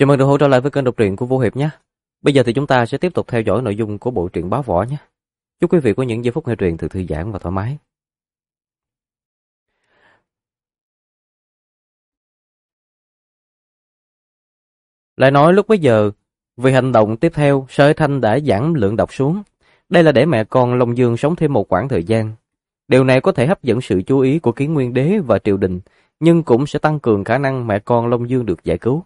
Chào mừng được hỗ trợ lại với kênh đọc truyện của Vô Hiệp nhé. Bây giờ thì chúng ta sẽ tiếp tục theo dõi nội dung của bộ truyện Báo Võ nhé. Chúc quý vị có những giây phút nghe truyện thật thư giãn và thoải mái. Lại nói lúc bấy giờ, vì hành động tiếp theo, Sở Thanh đã giảm lượng độc xuống. Đây là để mẹ con Long Dương sống thêm một quãng thời gian. Điều này có thể hấp dẫn sự chú ý của Kiến Nguyên Đế và triều đình, nhưng cũng sẽ tăng cường khả năng mẹ con Long Dương được giải cứu.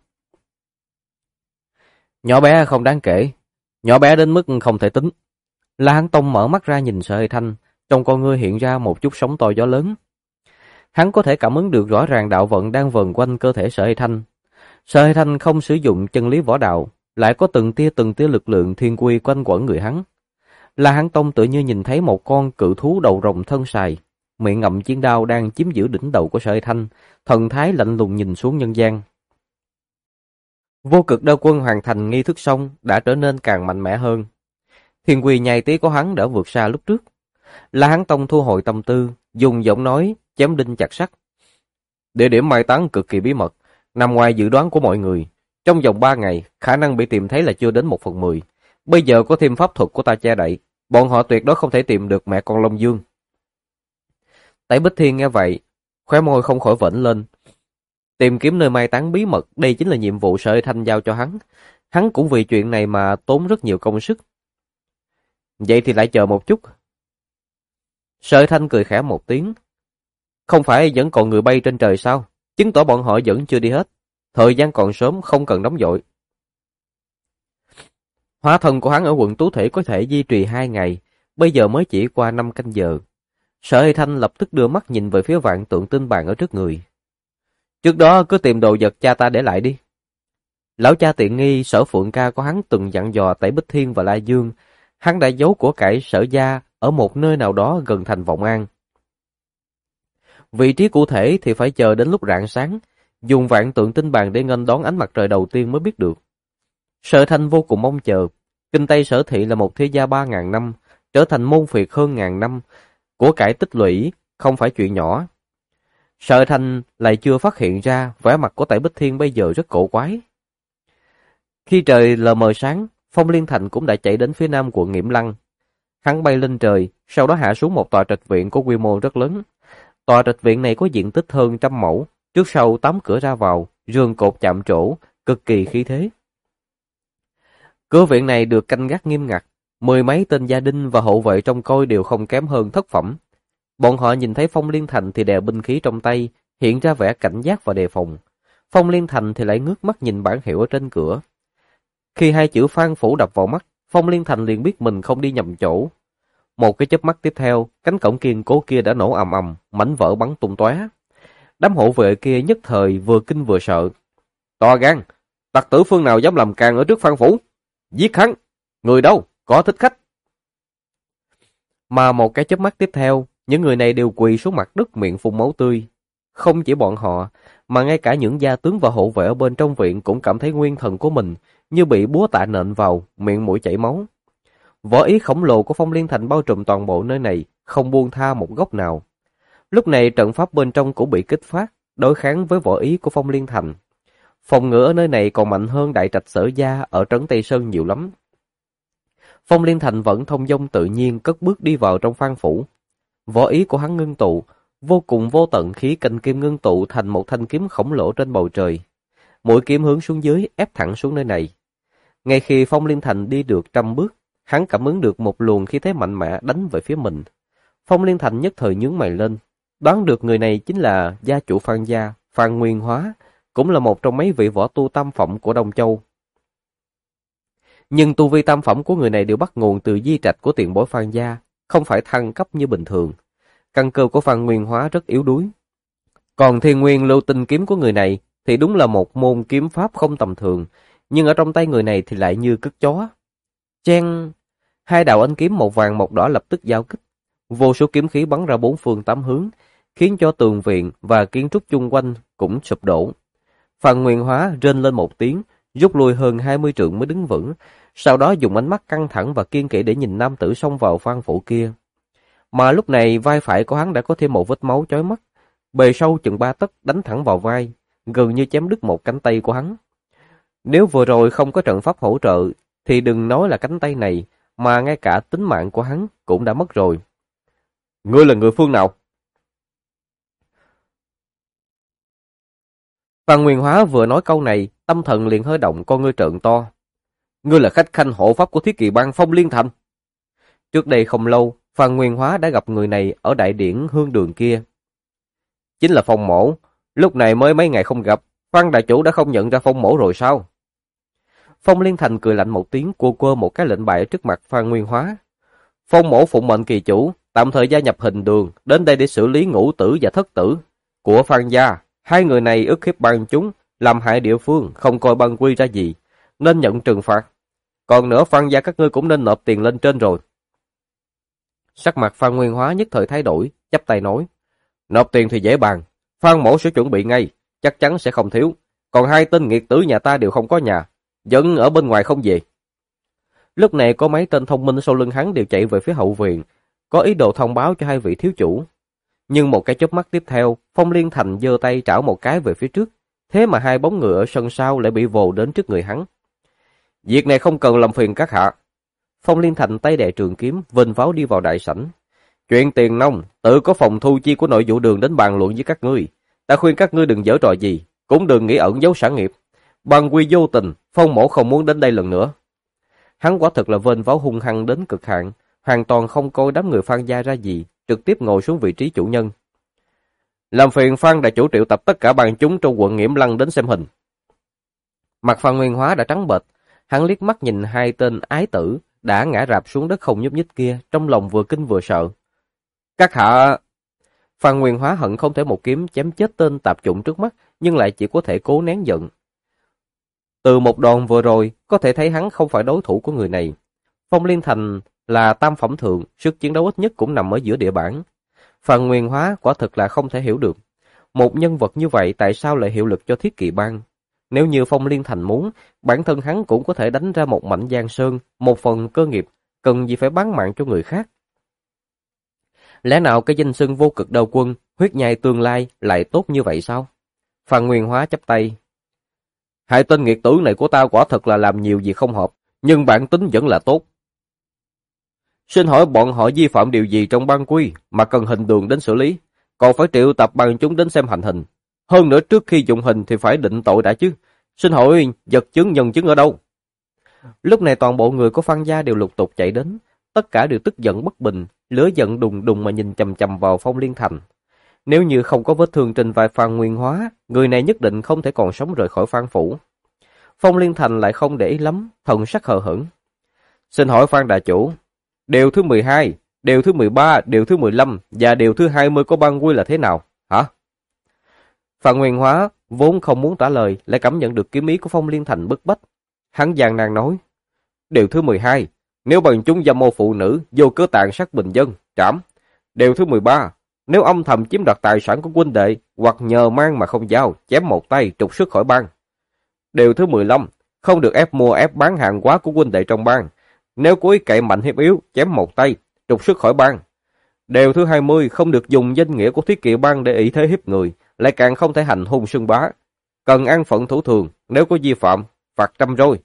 Nhỏ bé không đáng kể, nhỏ bé đến mức không thể tính. La Hán Tông mở mắt ra nhìn Sở Thanh, trong con ngươi hiện ra một chút sóng to gió lớn. Hắn có thể cảm ứng được rõ ràng đạo vận đang vần quanh cơ thể Sở Thanh. Sở Thanh không sử dụng chân lý võ đạo, lại có từng tia lực lượng thiên quy quanh quẩn người hắn. La Hán Tông tự như nhìn thấy một con cự thú đầu rồng thân sài, miệng ngậm chiến đao đang chiếm giữ đỉnh đầu của Sở Thanh, thần thái lạnh lùng nhìn xuống nhân gian. Vô cực đao quân hoàn thành nghi thức xong đã trở nên càng mạnh mẽ hơn. Thiên quy nhai tí của hắn đã vượt xa lúc trước. La Hán Tông thu hồi tâm tư, dùng giọng nói chém đinh chặt sắt. Địa điểm mai táng cực kỳ bí mật, nằm ngoài dự đoán của mọi người. Trong vòng 3 ngày, khả năng bị tìm thấy là chưa đến 1/10. Bây giờ có thêm pháp thuật của ta che đậy, bọn họ tuyệt đối không thể tìm được mẹ con Long Dương. Tẩy Bích Thiên nghe vậy, khóe môi không khỏi vểnh lên. Tìm kiếm nơi mai táng bí mật, đây chính là nhiệm vụ Sở Thanh giao cho hắn. Hắn cũng vì chuyện này mà tốn rất nhiều công sức. Vậy thì lại chờ một chút. Sở Thanh cười khẽ một tiếng. Không phải vẫn còn người bay trên trời sao? Chứng tỏ bọn họ vẫn chưa đi hết. Thời gian còn sớm, không cần nóng vội. Hóa thân của hắn ở quận Tú Thể có thể duy trì 2 ngày, bây giờ mới chỉ qua 5 canh giờ. Sở Thanh lập tức đưa mắt nhìn về phía vạn tượng tinh bàn ở trước người. Trước đó cứ tìm đồ vật cha ta để lại đi. Lão cha tiện nghi Sở Phượng Ca của hắn từng dặn dò Tẩy Bích Thiên và La Dương, hắn đã giấu của cải Sở gia ở một nơi nào đó gần thành Vọng An. Vị trí cụ thể thì phải chờ đến lúc rạng sáng, dùng vạn tượng tinh bàn để nghênh đón ánh mặt trời đầu tiên mới biết được. Sở Thanh vô cùng mong chờ. Kinh Tây Sở Thị là một thế gia 3.000 năm, trở thành môn phiệt hơn 1.000 năm, của cải tích lũy không phải chuyện nhỏ. Sở Thanh lại chưa phát hiện ra vẻ mặt của Tẩy Bích Thiên bây giờ rất cổ quái. Khi trời lờ mờ sáng, Phong Liên Thành cũng đã chạy đến phía nam quận Nghiễm Lăng. Hắn bay lên trời, sau đó hạ xuống một tòa trạch viện có quy mô rất lớn. Tòa trạch viện này có diện tích hơn 100 mẫu, trước sau 8 cửa ra vào, giường cột chạm trổ, cực kỳ khí thế. Cửa viện này được canh gác nghiêm ngặt, 10 mấy tên gia đình và hộ vệ trông coi đều không kém hơn thất phẩm. Bọn họ nhìn thấy Phong Liên Thành thì đè binh khí trong tay, hiện ra vẻ cảnh giác và đề phòng. Phong Liên Thành thì lại ngước mắt nhìn bảng hiệu ở trên cửa. Khi hai chữ Phan Phủ đập vào mắt, Phong Liên Thành liền biết mình không đi nhầm chỗ. Một cái chớp mắt tiếp theo, cánh cổng kiên cố kia đã nổ ầm ầm, mảnh vỡ bắn tung tóe. Đám hộ vệ kia nhất thời vừa kinh vừa sợ. To gan, tặc tử phương nào dám làm càn ở trước Phan Phủ? Giết hắn! Người đâu? Có thích khách! Mà một cái chớp mắt tiếp theo, những người này đều quỳ xuống mặt đất miệng phun máu tươi. Không chỉ bọn họ, mà ngay cả những gia tướng và hộ vệ ở bên trong viện cũng cảm thấy nguyên thần của mình như bị búa tạ nện vào, miệng mũi chảy máu. Võ ý khổng lồ của Phong Liên Thành bao trùm toàn bộ nơi này, không buông tha một góc nào. Lúc này trận pháp bên trong cũng bị kích phát, đối kháng với võ ý của Phong Liên Thành. Phòng ngự ở nơi này còn mạnh hơn đại trạch Sở gia ở trấn Tây Sơn nhiều lắm. Phong Liên Thành vẫn thông dong tự nhiên cất bước đi vào trong Phan Phủ. Võ ý của hắn ngưng tụ, vô cùng vô tận khí canh kim ngưng tụ thành một thanh kiếm khổng lồ trên bầu trời. Mũi kiếm hướng xuống dưới, ép thẳng xuống nơi này. Ngay khi Phong Liên Thành đi được 100 bước, hắn cảm ứng được một luồng khí thế mạnh mẽ đánh về phía mình. Phong Liên Thành nhất thời nhướng mày lên, đoán được người này chính là gia chủ Phan gia, Phan Nguyên Hóa, cũng là một trong mấy vị võ tu tam phẩm của Đông Châu. Nhưng tu vi tam phẩm của người này đều bắt nguồn từ di trạch của tiền bối Phan gia, không phải thăng cấp như bình thường. Căn cơ của Phan Nguyên Hóa rất yếu đuối. Còn Thiên Nguyên Lưu Tinh kiếm của người này thì đúng là một môn kiếm pháp không tầm thường, nhưng ở trong tay người này thì lại như cứt chó. Chen, hai đạo ánh kiếm một vàng một đỏ lập tức giao kích. Vô số kiếm khí bắn ra bốn phương tám hướng, khiến cho tường viện và kiến trúc chung quanh cũng sụp đổ. Phan Nguyên Hóa rên lên một tiếng, rút lui hơn 20 trượng mới đứng vững, sau đó dùng ánh mắt căng thẳng và kiên kỵ để nhìn nam tử xông vào Phan Phủ kia. Mà lúc này vai phải của hắn đã có thêm một vết máu chói mắt, bề sâu chừng 3 tấc đánh thẳng vào vai, gần như chém đứt một cánh tay của hắn. Nếu vừa rồi không có trận pháp hỗ trợ, thì đừng nói là cánh tay này, mà ngay cả tính mạng của hắn cũng đã mất rồi. Ngươi là người phương nào? Phan Nguyên Hóa vừa nói câu này, tâm thần liền hơi động, con ngươi trợn to. Ngươi là khách khanh hộ pháp của Thiết Kỳ Bang Phong Liên Thành. Trước đây không lâu, Phan Nguyên Hóa đã gặp người này ở đại điển Hương Đường kia. Chính là Phong Mỗ, lúc này mới mấy ngày không gặp, Phan đại chủ đã không nhận ra Phong Mỗ rồi sao? Phong Liên Thành cười lạnh một tiếng, cua quơ một cái lệnh bài trước mặt Phan Nguyên Hóa. Phong Mỗ phụng mệnh kỳ chủ, tạm thời gia nhập Hình Đường, đến đây để xử lý Ngũ Tử và Thất Tử của Phan gia. Hai người này ức hiếp bang chúng, làm hại địa phương, không coi bang quy ra gì, nên nhận trừng phạt. Còn nữa, Phan gia các ngươi cũng nên nộp tiền lên trên rồi. Sắc mặt Phan Nguyên Hóa nhất thời thay đổi, chắp tay nói: nộp tiền thì dễ bàn, Phan Mỗ sẽ chuẩn bị ngay, chắc chắn sẽ không thiếu. Còn hai tên nghiệt tử nhà ta đều không có nhà, vẫn ở bên ngoài không về. Lúc này có mấy tên thông minh sau lưng hắn đều chạy về phía hậu viện, có ý đồ thông báo cho hai vị thiếu chủ. Nhưng một cái chớp mắt tiếp theo, Phong Liên Thành giơ tay trảo một cái về phía trước, thế mà hai bóng người ở sân sau lại bị vồ đến trước người hắn. Việc này không cần làm phiền các hạ. Phong Liên Thành tay đè trường kiếm, vênh váo đi vào đại sảnh. Chuyện tiền nong, tự có phòng thu chi của nội vụ đường đến bàn luận với các ngươi. Ta khuyên các ngươi đừng giở trò gì, cũng đừng nghĩ ẩn giấu sản nghiệp. Bằng quy vô tình, Phong Mỗ không muốn đến đây lần nữa. Hắn quả thực là vênh váo hung hăng đến cực hạn, hoàn toàn không coi đám người Phan gia ra gì, trực tiếp ngồi xuống vị trí chủ nhân. Làm phiền Phan đại chủ triệu tập tất cả bang chúng trong quận Nghiễm Lăng đến xem hình. Mặt Phan Nguyên Hóa đã trắng bệch, hắn liếc mắt nhìn hai tên ái tử đã ngã rạp xuống đất không nhúc nhích kia, trong lòng vừa kinh vừa sợ. Các hạ... Phan Nguyên Hóa hận không thể một kiếm chém chết tên tạp chủng trước mắt, nhưng lại chỉ có thể cố nén giận. Từ một đòn vừa rồi, có thể thấy hắn không phải đối thủ của người này. Phong Liên Thành là tam phẩm thượng, sức chiến đấu ít nhất cũng nằm ở giữa địa bảng. Phan Nguyên Hóa quả thực là không thể hiểu được. Một nhân vật như vậy tại sao lại hiệu lực cho Thiết Kỵ Bang? Nếu như Phong Liên Thành muốn, bản thân hắn cũng có thể đánh ra một mảnh giang sơn, một phần cơ nghiệp, cần gì phải bán mạng cho người khác. Lẽ nào cái danh xưng vô cực đầu quân, huyết nhai tương lai lại tốt như vậy sao? Phan Nguyên Hóa chắp tay. Hai tên nghiệt tử này của ta quả thật là làm nhiều việc không hợp, nhưng bản tính vẫn là tốt. Xin hỏi bọn họ vi phạm điều gì trong bang quy mà cần Hình Đường đến xử lý, còn phải triệu tập bang chúng đến xem hành hình. Hơn nữa trước khi dụng hình thì phải định tội đã chứ. Xin hỏi vật chứng nhân chứng ở đâu? Lúc này toàn bộ người của Phan gia đều lục tục chạy đến, tất cả đều tức giận bất bình, lửa giận đùng đùng mà nhìn chằm chằm vào Phong Liên Thành. Nếu như không có vết thương trên vai Phan Nguyên Hóa, người này nhất định không thể còn sống rời khỏi Phan phủ. Phong Liên Thành lại không để ý lắm, thần sắc hờ hững. Xin hỏi Phan đại chủ, điều thứ 12, điều thứ 13, điều thứ 15 và điều thứ 20 của bang quy là thế nào, hả? Phan Nguyên Hóa vốn không muốn trả lời, lại cảm nhận được kiếm ý của Phong Liên Thành bức bách. Hắn gian nan nói, điều thứ 12, nếu bằng chúng dâm ô phụ nữ, vô cớ tàn sát bình dân, trảm. Điều thứ 13, nếu âm thầm chiếm đoạt tài sản của huynh đệ, hoặc nhờ mang mà không giao, chém một tay, trục xuất khỏi bang. Điều thứ 15, không được ép mua ép bán hàng hóa của huynh đệ trong bang. Nếu cố ý cậy mạnh hiếp yếu, chém một tay, trục xuất khỏi bang. Điều thứ 20, không được dùng danh nghĩa của Thiết Kỵ Bang để ỷ thế hiếp người, lại càng không thể hành hung xưng bá. Cần ăn phận thủ thường, nếu có vi phạm, phạt 100 roi.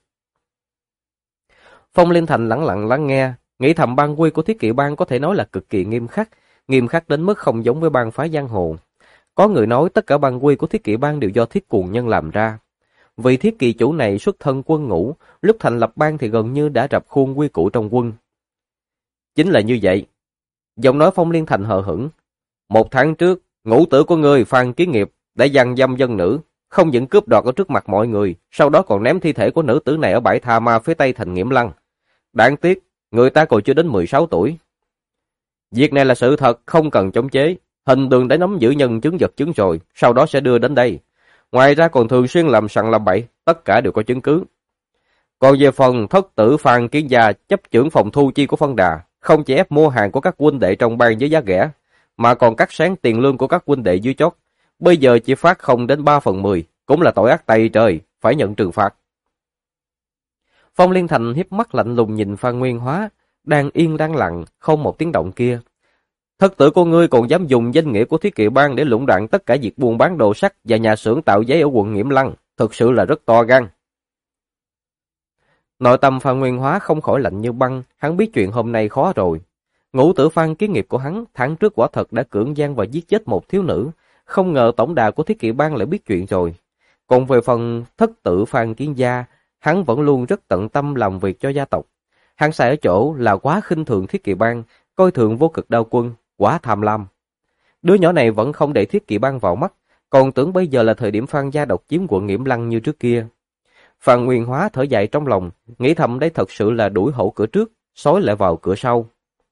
Phong Liên Thành lẳng lặng lắng nghe, nghĩ thầm bang quy của Thiết Kỵ Bang có thể nói là cực kỳ nghiêm khắc đến mức không giống với bang phái giang hồ. Có người nói tất cả bang quy của Thiết Kỵ Bang đều do Thiết Cuồng Nhân làm ra. Vì Thiết Kỵ chủ này xuất thân quân ngũ, lúc thành lập bang thì gần như đã rập khuôn quy củ trong quân. Chính là như vậy. Giọng nói Phong Liên Thành hờ hững. 1 tháng trước, ngũ tử của ngươi Phan Kiến Nghiệp đã giăng dâm dân nữ, không những cướp đoạt ở trước mặt mọi người, sau đó còn ném thi thể của nữ tử này ở bãi tha ma phía tây thành Nghiễm Lăng. Đáng tiếc, người ta còn chưa đến 16 tuổi. Việc này là sự thật, không cần chống chế. Hình Đường đã nắm giữ nhân chứng vật chứng rồi, sau đó sẽ đưa đến đây. Ngoài ra còn thường xuyên làm sằng làm bậy, tất cả đều có chứng cứ. Còn về phần thất tử Phan Kiến Gia chấp chưởng phòng thu chi của Phân Đà, không chỉ ép mua hàng của các huynh đệ trong bang với giá rẻ, mà còn cắt sáng tiền lương của các huynh đệ dưới chót. Bây giờ chỉ phát không đến 3/10, cũng là tội ác tày trời, phải nhận trừng phạt. Phong Liên Thành hiếp mắt lạnh lùng nhìn Phan Nguyên Hóa, đang yên đang lặng, không một tiếng động kia. Thất tử của ngươi còn dám dùng danh nghĩa của Thiết Kỵ Bang để lũng đoạn tất cả việc buôn bán đồ sắt và nhà xưởng tạo giấy ở quận Nghiễm Lăng, thực sự là rất to gan. Nội tâm Phan Nguyên Hóa không khỏi lạnh như băng, hắn biết chuyện hôm nay khó rồi. Ngũ tử Phan kiến nghiệp của hắn, tháng trước quả thật đã cưỡng gian và giết chết một thiếu nữ, không ngờ tổng đà của Thiết Kỵ Bang lại biết chuyện rồi. Còn về phần thất tử Phan Kiến Gia, hắn vẫn luôn rất tận tâm làm việc cho gia tộc. Hắn sai ở chỗ là quá khinh thường Thiết Kỵ Bang, coi thường Vô Cực Đao Quân, quá tham lam. Đứa nhỏ này vẫn không để Thiết Kỵ Bang vào mắt, còn tưởng bây giờ là thời điểm Phan gia độc chiếm quận Nghiễm Lăng như trước kia. Phan Nguyên Hóa thở dài trong lòng, nghĩ thầm đây thật sự là đuổi hổ cửa trước, sói lại vào cửa sau.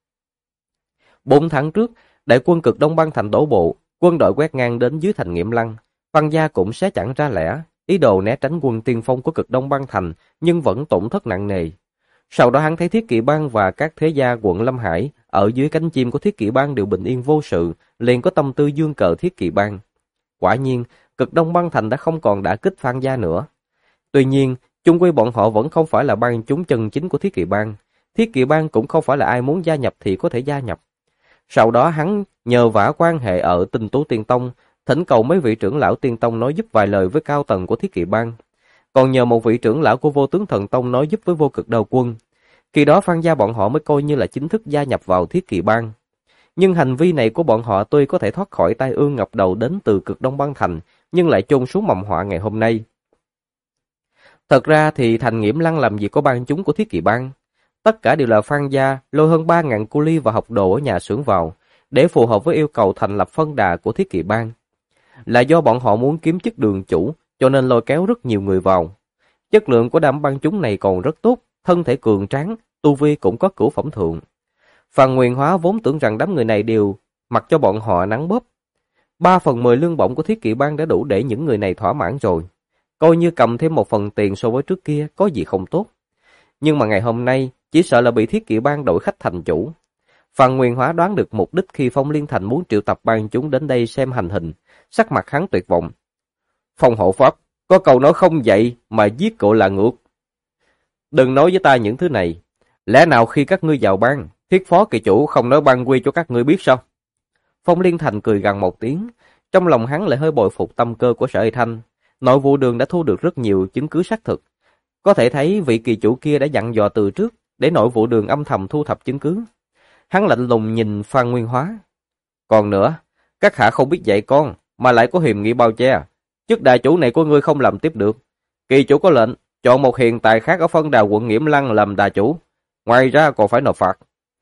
4 tháng trước, đại quân Cực Đông Bang thành đổ bộ, quân đội quét ngang đến dưới thành Nghiễm Lăng. Phan gia cũng xé chẳng ra lẽ, ý đồ né tránh quân tiên phong của Cực Đông Bang thành, nhưng vẫn tổn thất nặng nề. Sau đó hắn thấy Thiết Kỵ Bang và các thế gia quận Lâm Hải ở dưới cánh chim của Thiết Kỵ Bang đều bình yên vô sự, liền có tâm tư dương cờ Thiết Kỵ Bang. Quả nhiên, Cực Đông Bang thành đã không còn đả kích Phan gia nữa. Tuy nhiên, chung quy bọn họ vẫn không phải là bang chúng chân chính của Thiết Kỵ Bang. Thiết Kỵ Bang cũng không phải là ai muốn gia nhập thì có thể gia nhập. Sau đó hắn nhờ vả quan hệ ở Tinh Tú Tiên Tông, thỉnh cầu mấy vị trưởng lão Tiên Tông nói giúp vài lời với cao tầng của Thiết Kỵ Bang. Còn nhờ một vị trưởng lão của Vô Tướng Thần Tông nói giúp với Vô Cực Đao Quân. Khi đó Phan gia bọn họ mới coi như là chính thức gia nhập vào Thiết Kỵ Bang. Nhưng hành vi này của bọn họ tuy có thể thoát khỏi tai ương ngập đầu đến từ Cực Đông Bang thành, nhưng lại chôn xuống mầm họa ngày hôm nay. Thật ra thì thành Nghiễm Lăng làm gì có bang chúng của Thiết Kỵ Bang. Tất cả đều là Phan gia lôi hơn 3.000 cu ly và học đồ ở nhà xưởng vào, để phù hợp với yêu cầu thành lập phân đà của Thiết Kỵ Bang. Là do bọn họ muốn kiếm chức đường chủ, cho nên lôi kéo rất nhiều người vào. Chất lượng của đám bang chúng này còn rất tốt, thân thể cường tráng, tu vi cũng có cửu phẩm thượng. Phan Nguyên Hóa vốn tưởng rằng đám người này đều mặc cho bọn họ nắng bóp. 3/10 lương bổng của Thiết Kỵ Bang đã đủ để những người này thỏa mãn rồi. Coi như cầm thêm một phần tiền so với trước kia có gì không tốt. Nhưng mà ngày hôm nay, chỉ sợ là bị Thiết Kỵ Bang đổi khách thành chủ. Phan Nguyên Hóa đoán được mục đích khi Phong Liên Thành muốn triệu tập bang chúng đến đây xem hành hình, sắc mặt hắn tuyệt vọng. Phong hộ pháp, có câu nói không dạy mà giết cậu là ngược. Đừng nói với ta những thứ này. Lẽ nào khi các ngươi vào bang, Thiết phó kỳ chủ không nói bang quy cho các ngươi biết sao? Phong Liên Thành cười gằn một tiếng, trong lòng hắn lại hơi bội phục tâm cơ của Sở Hy Thanh. Nội vụ đường đã thu được rất nhiều chứng cứ xác thực. Có thể thấy vị kỳ chủ kia đã dặn dò từ trước để nội vụ đường âm thầm thu thập chứng cứ. Hắn lạnh lùng nhìn Phan Nguyên Hóa. Còn nữa, các hạ không biết dạy con, mà lại có hiềm nghi bao che. Chức đại chủ này của ngươi không làm tiếp được. Kỳ chủ có lệnh, chọn một hiền tài khác ở phân đà quận Nghiễm Lăng làm đà chủ. Ngoài ra còn phải nộp phạt.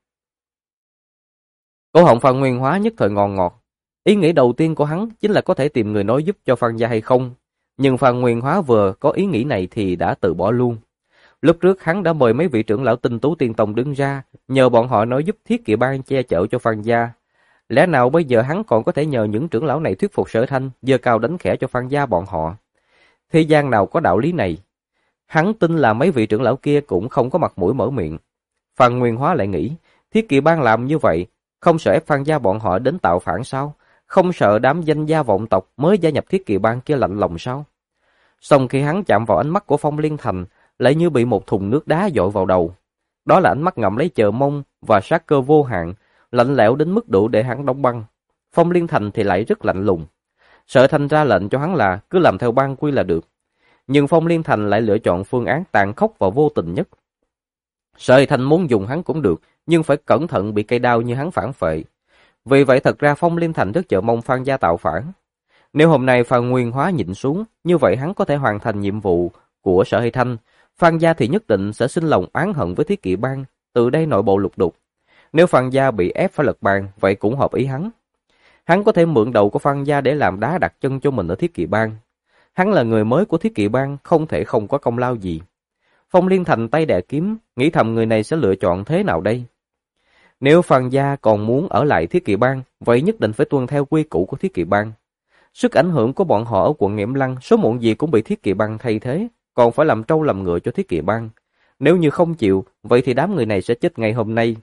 Cổ họng Phan Nguyên Hóa nhất thời ngon ngọt. Ý nghĩ đầu tiên của hắn chính là có thể tìm người nói giúp cho Phan gia hay không. Nhưng Phan Nguyên Hóa vừa có ý nghĩ này thì đã từ bỏ luôn. Lúc trước hắn đã mời mấy vị trưởng lão Tinh Tú Tiên Tông đứng ra, nhờ bọn họ nói giúp Thiết Kỵ Bang che chở cho Phan gia. Lẽ nào bây giờ hắn còn có thể nhờ những trưởng lão này thuyết phục Sở Thanh, giơ cao đánh khẽ cho Phan gia bọn họ? Thế gian nào có đạo lý này? Hắn tin là mấy vị trưởng lão kia cũng không có mặt mũi mở miệng. Phan Nguyên Hóa lại nghĩ, Thiết Kỵ Bang làm như vậy, không sợ ép Phan gia bọn họ đến tạo phản sao? Không sợ đám danh gia vọng tộc mới gia nhập Thiết Kỵ Bang kia lạnh lòng sao? Xong khi hắn chạm vào ánh mắt của Phong Liên Thành, lại như bị một thùng nước đá dội vào đầu. Đó là ánh mắt ngậm lấy chờ mong và sát cơ vô hạn, lạnh lẽo đến mức đủ để hắn đóng băng. Phong Liên Thành thì lại rất lạnh lùng. Sở Thanh ra lệnh cho hắn là cứ làm theo ban quy là được. Nhưng Phong Liên Thành lại lựa chọn phương án tàn khốc và vô tình nhất. Sở Thanh muốn dùng hắn cũng được, nhưng phải cẩn thận bị cây đao như hắn phản phệ. Vì vậy thật ra Phong Liên Thành rất chờ mong Phan gia tạo phản. Nếu hôm nay Phan Nguyên Hóa nhịn xuống, như vậy hắn có thể hoàn thành nhiệm vụ của Sở Hy Thanh. Phan gia thì nhất định sẽ sinh lòng oán hận với Thiết Kỵ Bang, từ đây nội bộ lục đục. Nếu Phan gia bị ép phải lật bàn, vậy cũng hợp ý hắn. Hắn có thể mượn đầu của Phan gia để làm đá đặt chân cho mình ở Thiết Kỵ Bang. Hắn là người mới của Thiết Kỵ Bang, không thể không có công lao gì. Phong Liên Thành tay đè kiếm, nghĩ thầm người này sẽ lựa chọn thế nào đây? Nếu Phan gia còn muốn ở lại Thiết Kỵ Bang, vậy nhất định phải tuân theo quy củ của Thiết Kỵ Bang. Sức ảnh hưởng của bọn họ ở quận Nghiễm Lăng số muộn gì cũng bị Thiết Kỵ Bang thay thế, còn phải làm trâu làm ngựa cho Thiết Kỵ Bang. Nếu như không chịu, vậy thì đám người này sẽ chết ngay hôm nay.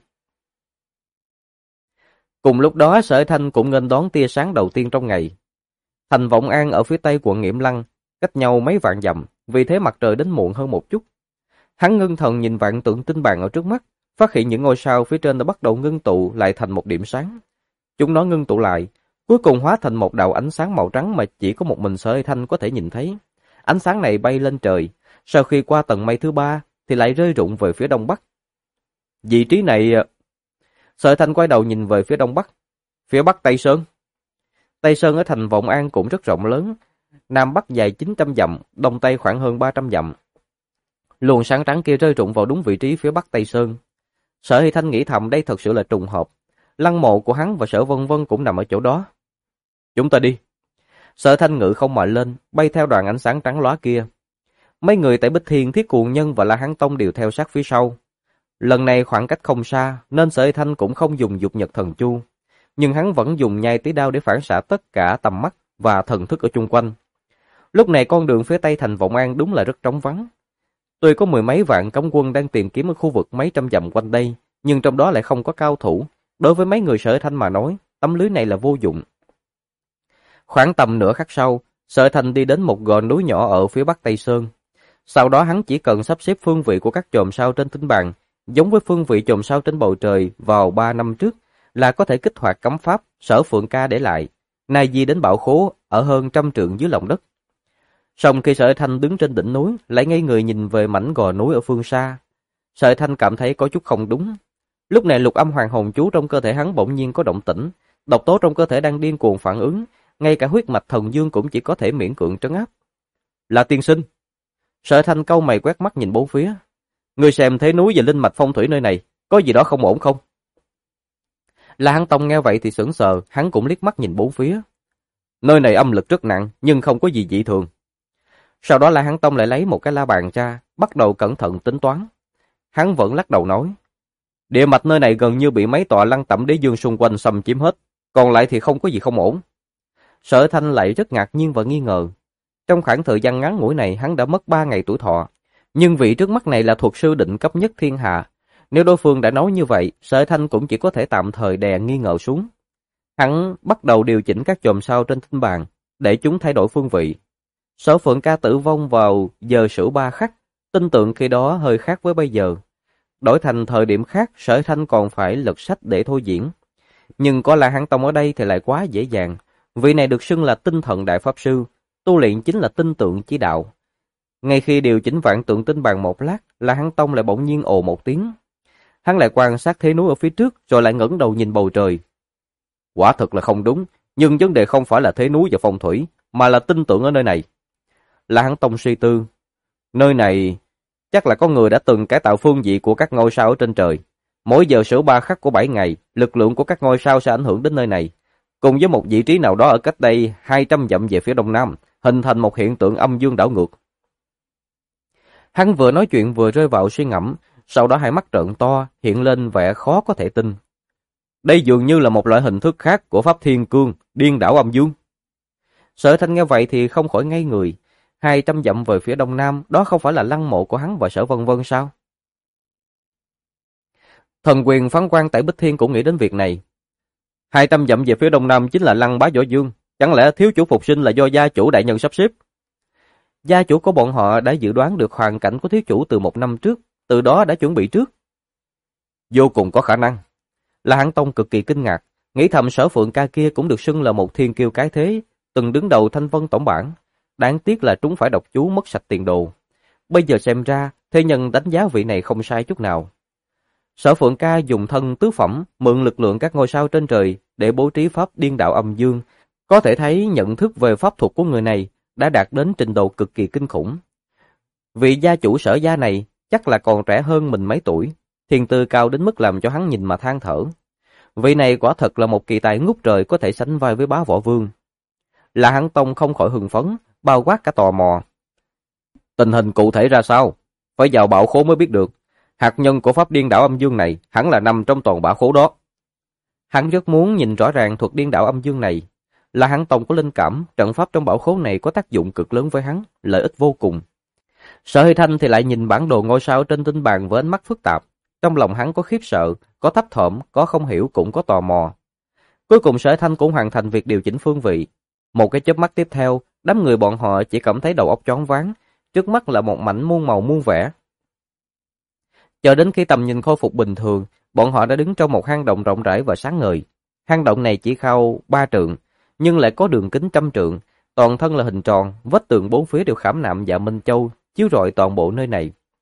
Cùng lúc đó, Sở Thanh cũng nghênh đón tia sáng đầu tiên trong ngày. Thành Vọng An ở phía tây quận Nghiễm Lăng, cách nhau mấy vạn dặm, vì thế mặt trời đến muộn hơn một chút. Hắn ngưng thần nhìn vạn tượng tinh bàn ở trước mắt, phát hiện những ngôi sao phía trên đã bắt đầu ngưng tụ lại thành một điểm sáng. Chúng nó ngưng tụ lại, cuối cùng hóa thành một đạo ánh sáng màu trắng mà chỉ có một mình Sở Thanh có thể nhìn thấy. Ánh sáng này bay lên trời, sau khi qua tầng mây thứ 3, thì lại rơi rụng về phía đông bắc. Vị trí này... Sở Thanh quay đầu nhìn về phía đông bắc. Phía bắc Tây Sơn. Tây Sơn ở thành Vọng An cũng rất rộng lớn, nam bắc dài 900 dặm, đông tây khoảng hơn 300 dặm. Luồng sáng trắng kia rơi rụng vào đúng vị trí phía bắc Tây Sơn. Sở Hy Thanh nghĩ thầm đây thật sự là trùng hợp. Lăng mộ của hắn và Sở Vân Vân cũng nằm ở chỗ đó. Chúng ta đi. Sở Thanh ngự không mà lên, bay theo đoàn ánh sáng trắng lóa kia. Mấy người tại Bích Thiên, Thiết Cuồng Nhân và La Hán Tông đều theo sát phía sau. Lần này khoảng cách không xa, nên Sở Hy Thanh cũng không dùng dục nhật thần chu, nhưng hắn vẫn dùng nhai tí đao để phản xạ tất cả tầm mắt và thần thức ở chung quanh. Lúc này con đường phía tây thành Vọng An đúng là rất trống vắng. Tuy có mười mấy vạn cấm quân đang tìm kiếm ở khu vực mấy trăm dặm quanh đây, nhưng trong đó lại không có cao thủ. Đối với mấy người Sở Thanh mà nói, tấm lưới này là vô dụng. Khoảng tầm nửa khắc sau, Sở Thanh đi đến một gò núi nhỏ ở phía bắc Tây Sơn. Sau đó hắn chỉ cần sắp xếp phương vị của các chòm sao trên tinh bàn, giống với phương vị chòm sao trên bầu trời vào 3 năm trước, là có thể kích hoạt cấm pháp Sở Phượng Ca để lại, nay di đến bảo khố ở hơn 100 trượng dưới lòng đất. Song khi Sở Thanh đứng trên đỉnh núi, lại ngây người nhìn về mảnh gò núi ở phương xa. Sở Thanh cảm thấy có chút không đúng. Lúc này lục âm hoàng hồn chú trong cơ thể hắn bỗng nhiên có động tĩnh, độc tố trong cơ thể đang điên cuồng phản ứng, ngay cả huyết mạch thần dương cũng chỉ có thể miễn cưỡng trấn áp. Là tiên sinh. Sở Thanh cau mày quét mắt nhìn bốn phía. Ngươi xem thế núi và linh mạch phong thủy nơi này, có gì đó không ổn không? La Hán Tông nghe vậy thì sững sờ, hắn cũng liếc mắt nhìn bốn phía. Nơi này âm lực rất nặng, nhưng không có gì dị thường. Sau đó La Hán Tông lại lấy một cái la bàn ra, bắt đầu cẩn thận tính toán. Hắn vẫn lắc đầu nói, địa mạch nơi này gần như bị mấy tọa lăng tẩm đế dương xung quanh xâm chiếm hết, còn lại thì không có gì không ổn. Sở Thanh lại rất ngạc nhiên và nghi ngờ. Trong khoảng thời gian ngắn ngủi này hắn đã mất 3 ngày tuổi thọ, nhưng vị trước mắt này là thuật sư định cấp nhất thiên hạ. Nếu đối phương đã nói như vậy, Sở Thanh cũng chỉ có thể tạm thời đè nghi ngờ xuống. Hắn bắt đầu điều chỉnh các chòm sao trên tinh bàn, để chúng thay đổi phương vị. Sở Phượng Ca tử vong vào giờ Sửu 3 khắc, tin tượng khi đó hơi khác với bây giờ. Đổi thành thời điểm khác, Sở Thanh còn phải lật sách để thôi diễn. Nhưng có La Hán Tông ở đây thì lại quá dễ dàng. Vị này được xưng là tinh thần đại pháp sư, tu luyện chính là tinh tượng chỉ đạo. Ngay khi điều chỉnh vạn tượng tinh bàn một lát, La Hán Tông lại bỗng nhiên ồ một tiếng. Hắn lại quan sát thế núi ở phía trước, rồi lại ngẩng đầu nhìn bầu trời. Quả thực là không đúng, nhưng vấn đề không phải là thế núi và phong thủy, mà là tinh tượng ở nơi này. La Hán Tông suy tư, nơi này chắc là có người đã từng cải tạo phương vị của các ngôi sao ở trên trời. Mỗi giờ Sửu 3 khắc của 7 ngày, lực lượng của các ngôi sao sẽ ảnh hưởng đến nơi này, cùng với một vị trí nào đó ở cách đây 200 dặm về phía đông nam, hình thành một hiện tượng âm dương đảo ngược. Hắn vừa nói chuyện vừa rơi vào suy ngẫm, sau đó hai mắt trợn to, hiện lên vẻ khó có thể tin. Đây dường như là một loại hình thức khác của pháp thiên cương, điên đảo âm dương. Sở Thanh nghe vậy thì không khỏi ngây người. 200 dặm về phía đông nam, đó không phải là lăng mộ của hắn và Sở Vân Vân sao? Thần quyền phán quan tại Bích Thiên cũng nghĩ đến việc này. 200 dặm về phía đông nam chính là lăng Bá Võ Dương, chẳng lẽ thiếu chủ phục sinh là do gia chủ đại nhân sắp xếp? Gia chủ của bọn họ đã dự đoán được hoàn cảnh của thiếu chủ từ 1 năm trước, từ đó đã chuẩn bị trước. Vô cùng có khả năng. La Hán Tông cực kỳ kinh ngạc, nghĩ thầm Sở Phượng Ca kia cũng được xưng là một thiên kiêu cái thế, từng đứng đầu Thanh Vân tổng bảng. Đáng tiếc là trúng phải độc chú mất sạch tiền đồ. Bây giờ xem ra, thế nhân đánh giá vị này không sai chút nào. Sở Phượng Ca dùng thân tứ phẩm, mượn lực lượng các ngôi sao trên trời để bố trí pháp điên đạo âm dương. Có thể thấy nhận thức về pháp thuật của người này đã đạt đến trình độ cực kỳ kinh khủng. Vị gia chủ Sở gia này chắc là còn trẻ hơn mình mấy tuổi, thiên tư cao đến mức làm cho hắn nhìn mà than thở. Vị này quả thật là một kỳ tài ngút trời, có thể sánh vai với Bá Võ Vương. La Hán Tông không khỏi hưng phấn, bao quát cả tò mò. Tình hình cụ thể ra sao? Phải vào bảo khố mới biết được. Hạt nhân của pháp điên đảo âm dương này hẳn là nằm trong toàn bảo khố đó. Hắn rất muốn nhìn rõ ràng thuật điên đảo âm dương này. La Hán Tông có linh cảm, trận pháp trong bảo khố này có tác dụng cực lớn với hắn, lợi ích vô cùng. Sở Hy Thanh thì lại nhìn bản đồ ngôi sao trên tinh bàn với ánh mắt phức tạp. Trong lòng hắn có khiếp sợ, có thấp thỏm, có không hiểu, cũng có tò mò. Cuối cùng Sở Hy Thanh cũng hoàn thành việc điều chỉnh phương vị. Một cái chớp mắt tiếp theo, đám người bọn họ chỉ cảm thấy đầu óc choáng váng, trước mắt là một mảnh muôn màu muôn vẻ. Chờ đến khi tầm nhìn khôi phục bình thường, bọn họ đã đứng trong một hang động rộng rãi và sáng ngời. Hang động này chỉ cao 3 trượng, nhưng lại có đường kính 100 trượng, toàn thân là hình tròn, vách tường bốn phía đều khảm nạm dạ minh châu, chiếu rọi toàn bộ nơi này.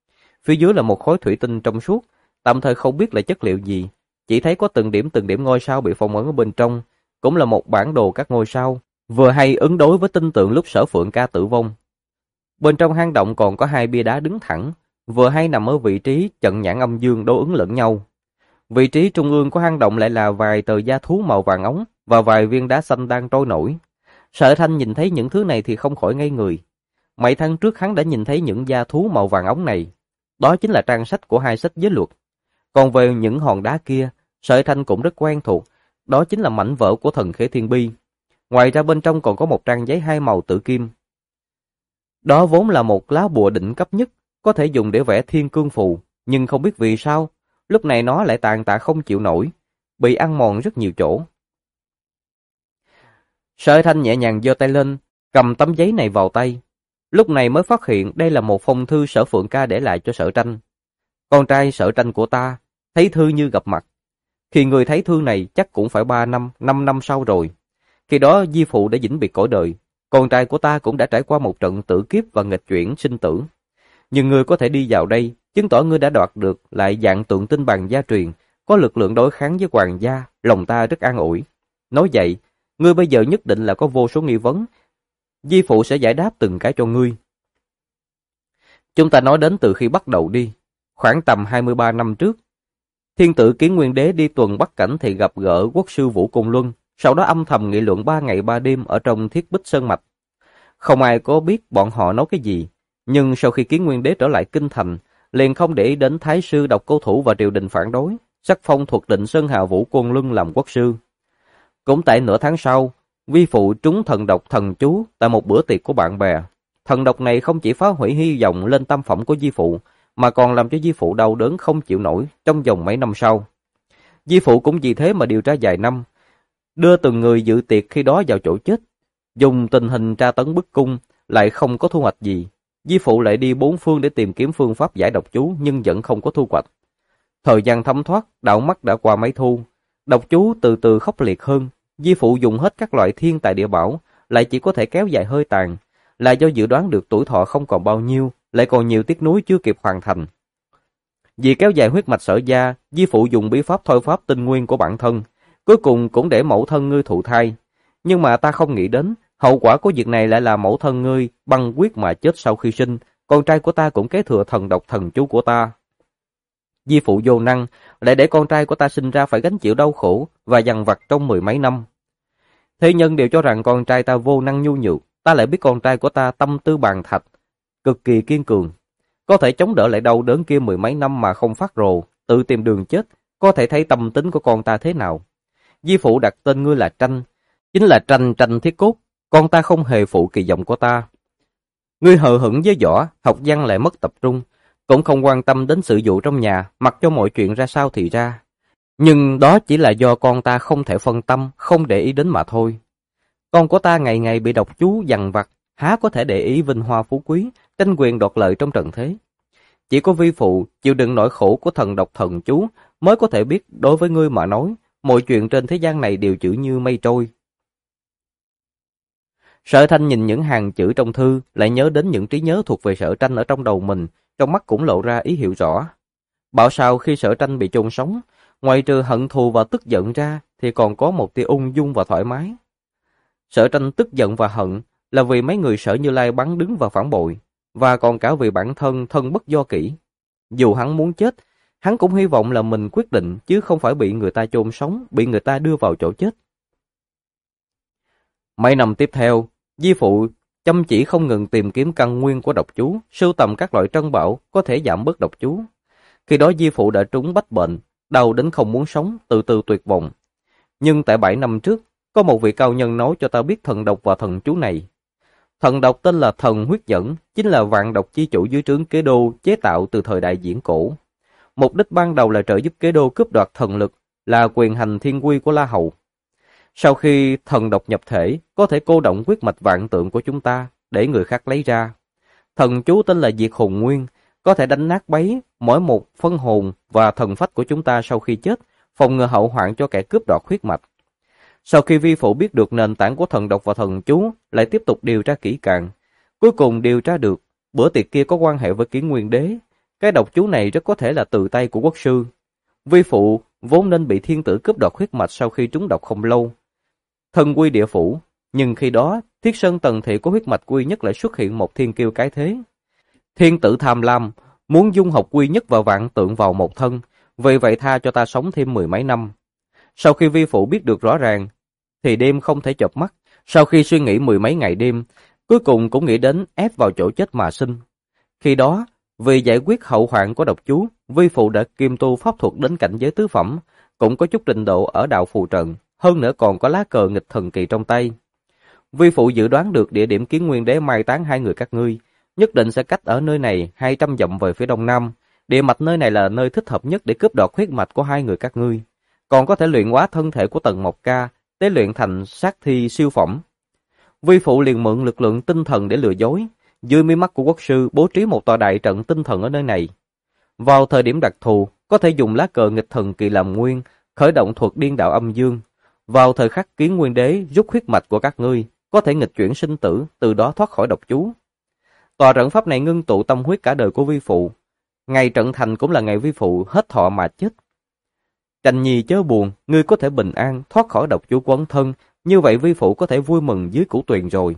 Phía dưới là một khối thủy tinh trong suốt, tạm thời không biết là chất liệu gì, chỉ thấy có từng điểm ngôi sao bị phong ấn ở bên trong, cũng là một bản đồ các ngôi sao, vừa hay ứng đối với tinh tượng lúc Sở Phượng Ca tử vong. Bên trong hang động còn có 2 bia đá đứng thẳng, vừa hay nằm ở vị trí trận nhãn âm dương đối ứng lẫn nhau. Vị trí trung ương của hang động lại là vài tờ da thú màu vàng óng và vài viên đá xanh đang trôi nổi. Sở Thanh nhìn thấy những thứ này thì không khỏi ngây người. Mấy tháng trước hắn đã nhìn thấy những da thú màu vàng óng này. Đó chính là trang sách của 2 sách giới luật. Còn về những hòn đá kia, Sở Thanh cũng rất quen thuộc. Đó chính là mảnh vỡ của thần Khế Thiên Bi. Ngoài ra bên trong còn có một trang giấy 2 màu tử kim. Đó vốn là một lá bùa đỉnh cấp nhất, có thể dùng để vẽ thiên cương phù, nhưng không biết vì sao, lúc này nó lại tàn tạ không chịu nổi, bị ăn mòn rất nhiều chỗ. Sở Thanh nhẹ nhàng giơ tay lên, cầm tấm giấy này vào tay. Lúc này mới phát hiện đây là một phong thư Sở Phượng Ca để lại cho Sở Tranh. Con trai Sở Tranh của ta, thấy thư như gặp mặt. Khi người thấy thư này chắc cũng phải 3 năm, 5 năm sau rồi. Khi đó di phụ đã vĩnh biệt cõi đời. Con trai của ta cũng đã trải qua một trận tử kiếp và nghịch chuyển sinh tử. Nhưng ngươi có thể đi vào đây, chứng tỏ ngươi đã đoạt được lại dạng tượng tinh bằng gia truyền, có lực lượng đối kháng với hoàng gia, lòng ta rất an ủi. Nói vậy, ngươi bây giờ nhất định là có vô số nghi vấn, di phụ sẽ giải đáp từng cái cho ngươi. Chúng ta nói đến từ khi bắt đầu đi, khoảng tầm 23 năm trước. Thiên tử Kiến Nguyên Đế đi tuần Bắc Cảnh thì gặp gỡ quốc sư Vũ Côn Luân, sau đó âm thầm nghị luận 3 ngày 3 đêm ở trong Thiết Bích Sơn Mạch. Không ai có biết bọn họ nói cái gì, nhưng sau khi Kiến Nguyên Đế trở lại kinh thành, liền không để ý đến Thái sư Độc Cô Thủ và triều đình phản đối, sắc phong Thuật Định Sơn Hà Vũ Côn Luân làm quốc sư. Cũng tại nửa tháng sau, vi phụ trúng thần độc thần chú tại một bữa tiệc của bạn bè. Thần độc này không chỉ phá hủy hy vọng lên tâm phẩm của di phụ, mà còn làm cho di phụ đau đớn không chịu nổi trong vòng mấy năm sau. Di phụ cũng vì thế mà điều tra vài năm, đưa từng người dự tiệc khi đó vào chỗ chết, dùng tình hình tra tấn bức cung, lại không có thu hoạch gì. Di phụ lại đi 4 phương để tìm kiếm phương pháp giải độc chú, nhưng vẫn không có thu hoạch. Thời gian thấm thoát, đảo mắt đã qua mấy thu, độc chú từ từ khốc liệt hơn. Di phụ dùng hết các loại thiên tài địa bảo, lại chỉ có thể kéo dài hơi tàn, là do dự đoán được tuổi thọ không còn bao nhiêu, lại còn nhiều tiếc nuối chưa kịp hoàn thành. Vì kéo dài huyết mạch Sở gia, di phụ dùng bí pháp thôi pháp tinh nguyên của bản thân, cuối cùng cũng để mẫu thân ngươi thụ thai. Nhưng mà ta không nghĩ đến, hậu quả của việc này lại là mẫu thân ngươi băng huyết mà chết sau khi sinh, con trai của ta cũng kế thừa thần độc thần chú của ta. Di phụ vô năng, lại để con trai của ta sinh ra phải gánh chịu đau khổ và dằn vặt trong 10 mấy năm. Thế nhân đều cho rằng con trai ta vô năng nhu nhược, ta lại biết con trai của ta tâm tư bàn thạch, cực kỳ kiên cường, có thể chống đỡ lại đau đớn kia 10 mấy năm mà không phát rồ, tự tìm đường chết, có thể thấy tâm tính của con ta thế nào. Di phụ đặt tên ngươi là Tranh, chính là Tranh Tranh Thiết Cốt, con ta không hề phụ kỳ vọng của ta. Ngươi hờ hững với võ, học văn lại mất tập trung, cũng không quan tâm đến sự vụ trong nhà, mặc cho mọi chuyện ra sao thì ra. Nhưng đó chỉ là do con ta không thể phân tâm, không để ý đến mà thôi. Con của ta ngày ngày bị độc chú dằn vặt, há có thể để ý vinh hoa phú quý, tranh quyền đoạt lợi trong trần thế. Chỉ có vi phụ chịu đựng nỗi khổ của thần độc thần chú mới có thể biết đối với ngươi mà nói, mọi chuyện trên thế gian này đều chữ như mây trôi. Sở Thanh nhìn những hàng chữ trong thư, lại nhớ đến những trí nhớ thuộc về Sở Tranh ở trong đầu mình, trong mắt cũng lộ ra ý hiểu rõ. Bảo sao khi Sở Tranh bị chôn sống, ngoài trừ hận thù và tức giận ra, thì còn có một tia ung dung và thoải mái. Sở Tranh tức giận và hận là vì mấy người Sở Như Lai bắn đứng và phản bội, và còn cả vì bản thân thân bất do kỷ. Dù hắn muốn chết, hắn cũng hy vọng là mình quyết định, chứ không phải bị người ta chôn sống, bị người ta đưa vào chỗ chết. Mấy năm tiếp theo, di phụ chăm chỉ không ngừng tìm kiếm căn nguyên của độc chú, sưu tầm các loại trân bảo có thể giảm bớt độc chú. Khi đó di phụ đã trúng bách bệnh, đau đến không muốn sống, từ từ tuyệt vọng. Nhưng tại 7 năm trước, có một vị cao nhân nói cho ta biết thần độc và thần chú này. Thần độc tên là thần huyết dẫn, chính là vạn độc chi chủ dưới trướng Kế Đô chế tạo từ thời đại Viễn Cổ. Mục đích ban đầu là trợ giúp Kế Đô cướp đoạt thần lực, là quyền hành thiên quy của La Hầu. Sau khi thần độc nhập thể, có thể cô động huyết mạch vạn tượng của chúng ta, để người khác lấy ra. Thần chú tên là Diệt Hồn Nguyên, có thể đánh nát bấy mỗi một phân hồn và thần phách của chúng ta sau khi chết, phòng ngừa hậu hoạn cho kẻ cướp đoạt huyết mạch. Sau khi vi phụ biết được nền tảng của thần độc và thần chú, lại tiếp tục điều tra kỹ càng. Cuối cùng điều tra được, bữa tiệc kia có quan hệ với Kiến Nguyên Đế. Cái độc chú này rất có thể là từ tay của quốc sư. Vi phụ vốn nên bị thiên tử cướp đoạt huyết mạch sau khi trúng độc không lâu. Thân quy địa phủ, nhưng khi đó, Thiết Sơn Tần Thị có huyết mạch quy nhất lại xuất hiện một thiên kiêu cái thế. Thiên tử tham lam, muốn dung học quy nhất và vạn tượng vào một thân, vì vậy tha cho ta sống thêm 10 mấy năm. Sau khi vi phụ biết được rõ ràng, thì đêm không thể chợp mắt. Sau khi suy nghĩ 10 mấy ngày đêm, cuối cùng cũng nghĩ đến ép vào chỗ chết mà sinh. Khi đó, vì giải quyết hậu hoạn của độc chú, vi phụ đã kiêm tu pháp thuật đến cảnh giới tứ phẩm, cũng có chút trình độ ở đạo phù trận, hơn nữa còn có lá cờ nghịch thần kỳ trong tay. Vi phụ dự đoán được địa điểm Kiến Nguyên Đế mai táng hai người các ngươi, nhất định sẽ cách ở nơi này 200 dặm về phía đông nam. Địa mạch nơi này là nơi thích hợp nhất để cướp đoạt huyết mạch của hai người các ngươi, còn có thể luyện hóa thân thể của Tần Mộc Ca, tế luyện thành sát thi siêu phẩm. Vi phụ liền mượn lực lượng tinh thần để lừa dối, dưới mí mắt của quốc sư bố trí một tòa đại trận tinh thần ở nơi này. Vào thời điểm đặc thù, có thể dùng lá cờ nghịch thần kỳ làm nguyên, khởi động thuật điên đạo âm dương. Vào thời khắc Kiến Nguyên Đế rút huyết mạch của các ngươi, có thể nghịch chuyển sinh tử, từ đó thoát khỏi độc chú. Tòa trận pháp này ngưng tụ tâm huyết cả đời của vi phụ. Ngày trận thành cũng là ngày vi phụ hết thọ mà chết. Tranh nhi chớ buồn, ngươi có thể bình an, thoát khỏi độc chú quấn thân, như vậy vi phụ có thể vui mừng dưới cửu tuyền rồi.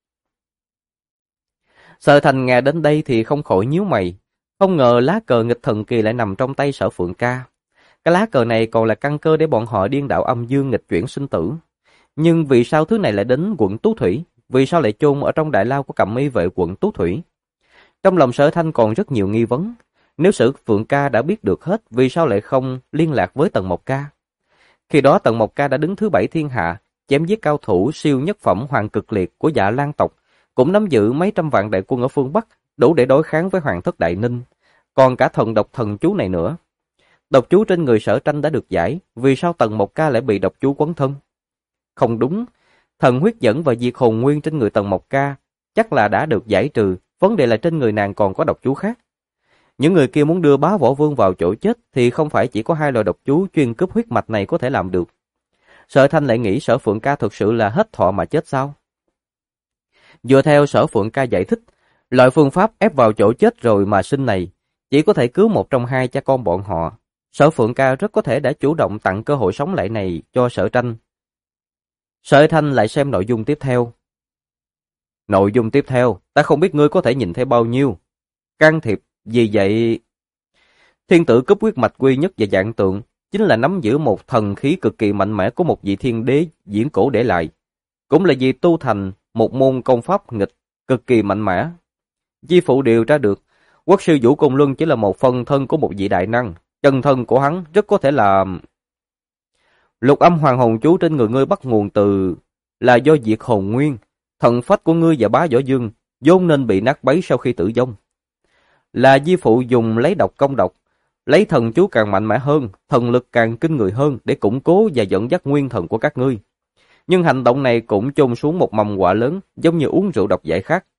Sở Thành nghe đến đây thì không khỏi nhíu mày, không ngờ lá cờ nghịch thần kỳ lại nằm trong tay Sở Phượng Ca. Cái lá cờ này còn là căn cơ để bọn họ điên đạo âm dương nghịch chuyển sinh tử. Nhưng vì sao thứ này lại đến quận Tú Thủy? Vì sao lại chôn ở trong đại lao của Cẩm Y vệ quận Tú Thủy? Trong lòng Sở Thanh còn rất nhiều nghi vấn. Nếu Sở Phượng Ca đã biết được hết, vì sao lại không liên lạc với Tần Mộc Ca? Khi đó Tần Mộc Ca đã đứng thứ 7 thiên hạ, chém giết cao thủ siêu nhất phẩm hoàng cực liệt của Dạ Lan tộc, cũng nắm giữ mấy trăm vạn đại quân ở phương Bắc, đủ để đối kháng với Hoàng thất Đại Ninh. Còn cả thần độc thần chú này nữa. Độc chú trên người Sở Tranh đã được giải, vì sao Tần Mộc Ca lại bị độc chú quấn thân? Không đúng, thần huyết dẫn và diệt hồn nguyên trên người Tần Mộc Ca chắc là đã được giải trừ, vấn đề là trên người nàng còn có độc chú khác. Những người kia muốn đưa Bá Võ Vương vào chỗ chết thì không phải chỉ có hai loại độc chú chuyên cướp huyết mạch này có thể làm được. Sở Thanh lại nghĩ Sở Phượng Ca thực sự là hết thọ mà chết sao? Dựa theo Sở Phượng Ca giải thích, loại phương pháp ép vào chỗ chết rồi mà sinh này chỉ có thể cứu một trong hai cha con bọn họ. Sở Phượng Ca rất có thể đã chủ động tặng cơ hội sống lại này cho Sở Tranh. Sở Thanh lại xem nội dung tiếp theo. Nội dung tiếp theo, ta không biết ngươi có thể nhìn thấy bao nhiêu. Can thiệp, vì vậy... Thiên tử cướp huyết mạch quy nhất và vạn tượng, chính là nắm giữ một thần khí cực kỳ mạnh mẽ của một vị thiên đế diễn cổ để lại. Cũng là vì tu thành một môn công pháp nghịch cực kỳ mạnh mẽ. Di phụ điều ra được, quốc sư Vũ Công Luân chỉ là một phần thân của một vị đại năng, chân thân của hắn rất có thể là... Lục âm hoàng hồn chú trên người ngươi bắt nguồn từ là do diệt hồn nguyên, thần phách của ngươi và Bá Võ Dương vốn nên bị nát bấy sau khi tử vong. Là di phụ dùng lấy độc công độc, lấy thần chú càng mạnh mẽ hơn, thần lực càng kinh người hơn để củng cố và dẫn dắt nguyên thần của các ngươi. Nhưng hành động này cũng chôn xuống một mầm họa lớn, giống như uống rượu độc giải khát.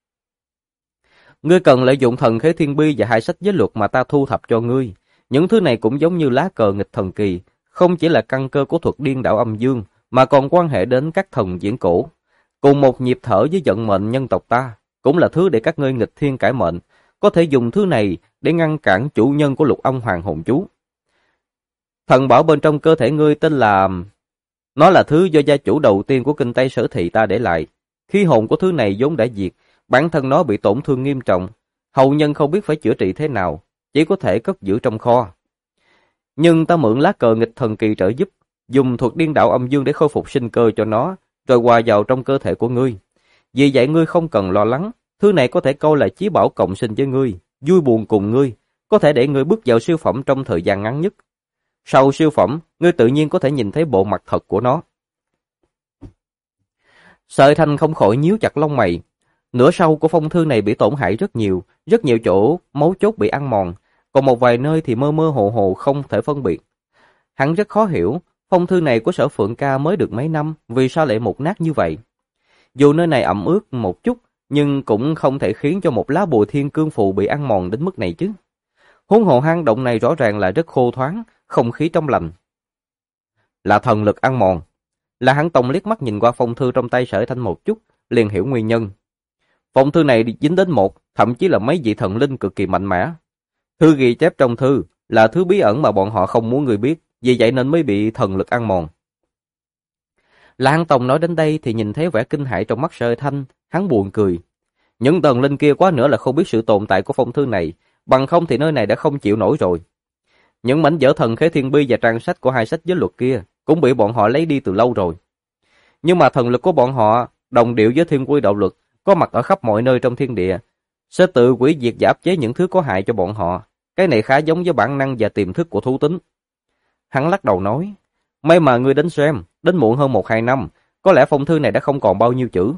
Ngươi cần lợi dụng thần khế thiên bi và hai sách giới luật mà ta thu thập cho ngươi. Những thứ này cũng giống như lá cờ nghịch thần kỳ, không chỉ là căn cơ của thuật điên đảo âm dương, mà còn quan hệ đến các thần diễn cổ. Cùng một nhịp thở với vận mệnh nhân tộc ta, cũng là thứ để các ngươi nghịch thiên cải mệnh, có thể dùng thứ này để ngăn cản chủ nhân của lục âm hoàng hồn chú. Thần bảo bên trong cơ thể ngươi tên là... Nó là thứ do gia chủ đầu tiên của kinh Tây Sở Thị ta để lại. Khí hồn của thứ này vốn đã diệt, bản thân nó bị tổn thương nghiêm trọng, hậu nhân không biết phải chữa trị thế nào, chỉ có thể cất giữ trong kho. Nhưng ta mượn lá cờ nghịch thần kỳ trợ giúp, dùng thuật điên đạo âm dương để khôi phục sinh cơ cho nó, rồi hòa vào trong cơ thể của ngươi. Vì vậy ngươi không cần lo lắng, thứ này có thể coi là chí bảo cộng sinh với ngươi, vui buồn cùng ngươi, có thể để ngươi bước vào siêu phẩm trong thời gian ngắn nhất. Sau siêu phẩm, ngươi tự nhiên có thể nhìn thấy bộ mặt thật của nó. Sợi Thanh không khỏi nhíu chặt lông mày. Nửa sau của phong thư này bị tổn hại rất nhiều chỗ mấu chốt bị ăn mòn, còn một vài nơi thì mơ mơ hồ hồ không thể phân biệt. Hắn rất khó hiểu, phong thư này của Sở Phượng Ca mới được mấy năm, vì sao lại mục nát như vậy? Dù nơi này ẩm ướt một chút, nhưng cũng không thể khiến cho một lá bùa thiên cương phù bị ăn mòn đến mức này chứ. Huống hồ hang động này rõ ràng là rất khô thoáng, không khí trong lành. Là thần lực ăn mòn. Là hắn Tông liếc mắt nhìn qua phong thư trong tay Sở Thanh một chút, liền hiểu nguyên nhân. Phong thư này dính đến một, thậm chí là mấy vị thần linh cực kỳ mạnh mẽ. Thư ghi chép trong thư là thứ bí ẩn mà bọn họ không muốn người biết, vì vậy nên mới bị thần lực ăn mòn. La Hán Tông nói đến đây thì nhìn thấy vẻ kinh hãi trong mắt Sở Thanh, hắn buồn cười. Những tầng linh kia quá nữa là không biết sự tồn tại của phong thư này, bằng không thì nơi này đã không chịu nổi rồi. Những mảnh vỡ thần khế thiên bi và trang sách của hai sách giới luật kia cũng bị bọn họ lấy đi từ lâu rồi. Nhưng mà thần lực của bọn họ đồng điệu với thiên quy đạo luật, có mặt ở khắp mọi nơi trong thiên địa, sẽ tự hủy diệt và áp chế những thứ có hại cho bọn họ. Cái này khá giống với bản năng và tiềm thức của thú tính. Hắn lắc đầu nói, may mà ngươi đến xem, đến muộn hơn 1-2 năm, có lẽ phong thư này đã không còn bao nhiêu chữ.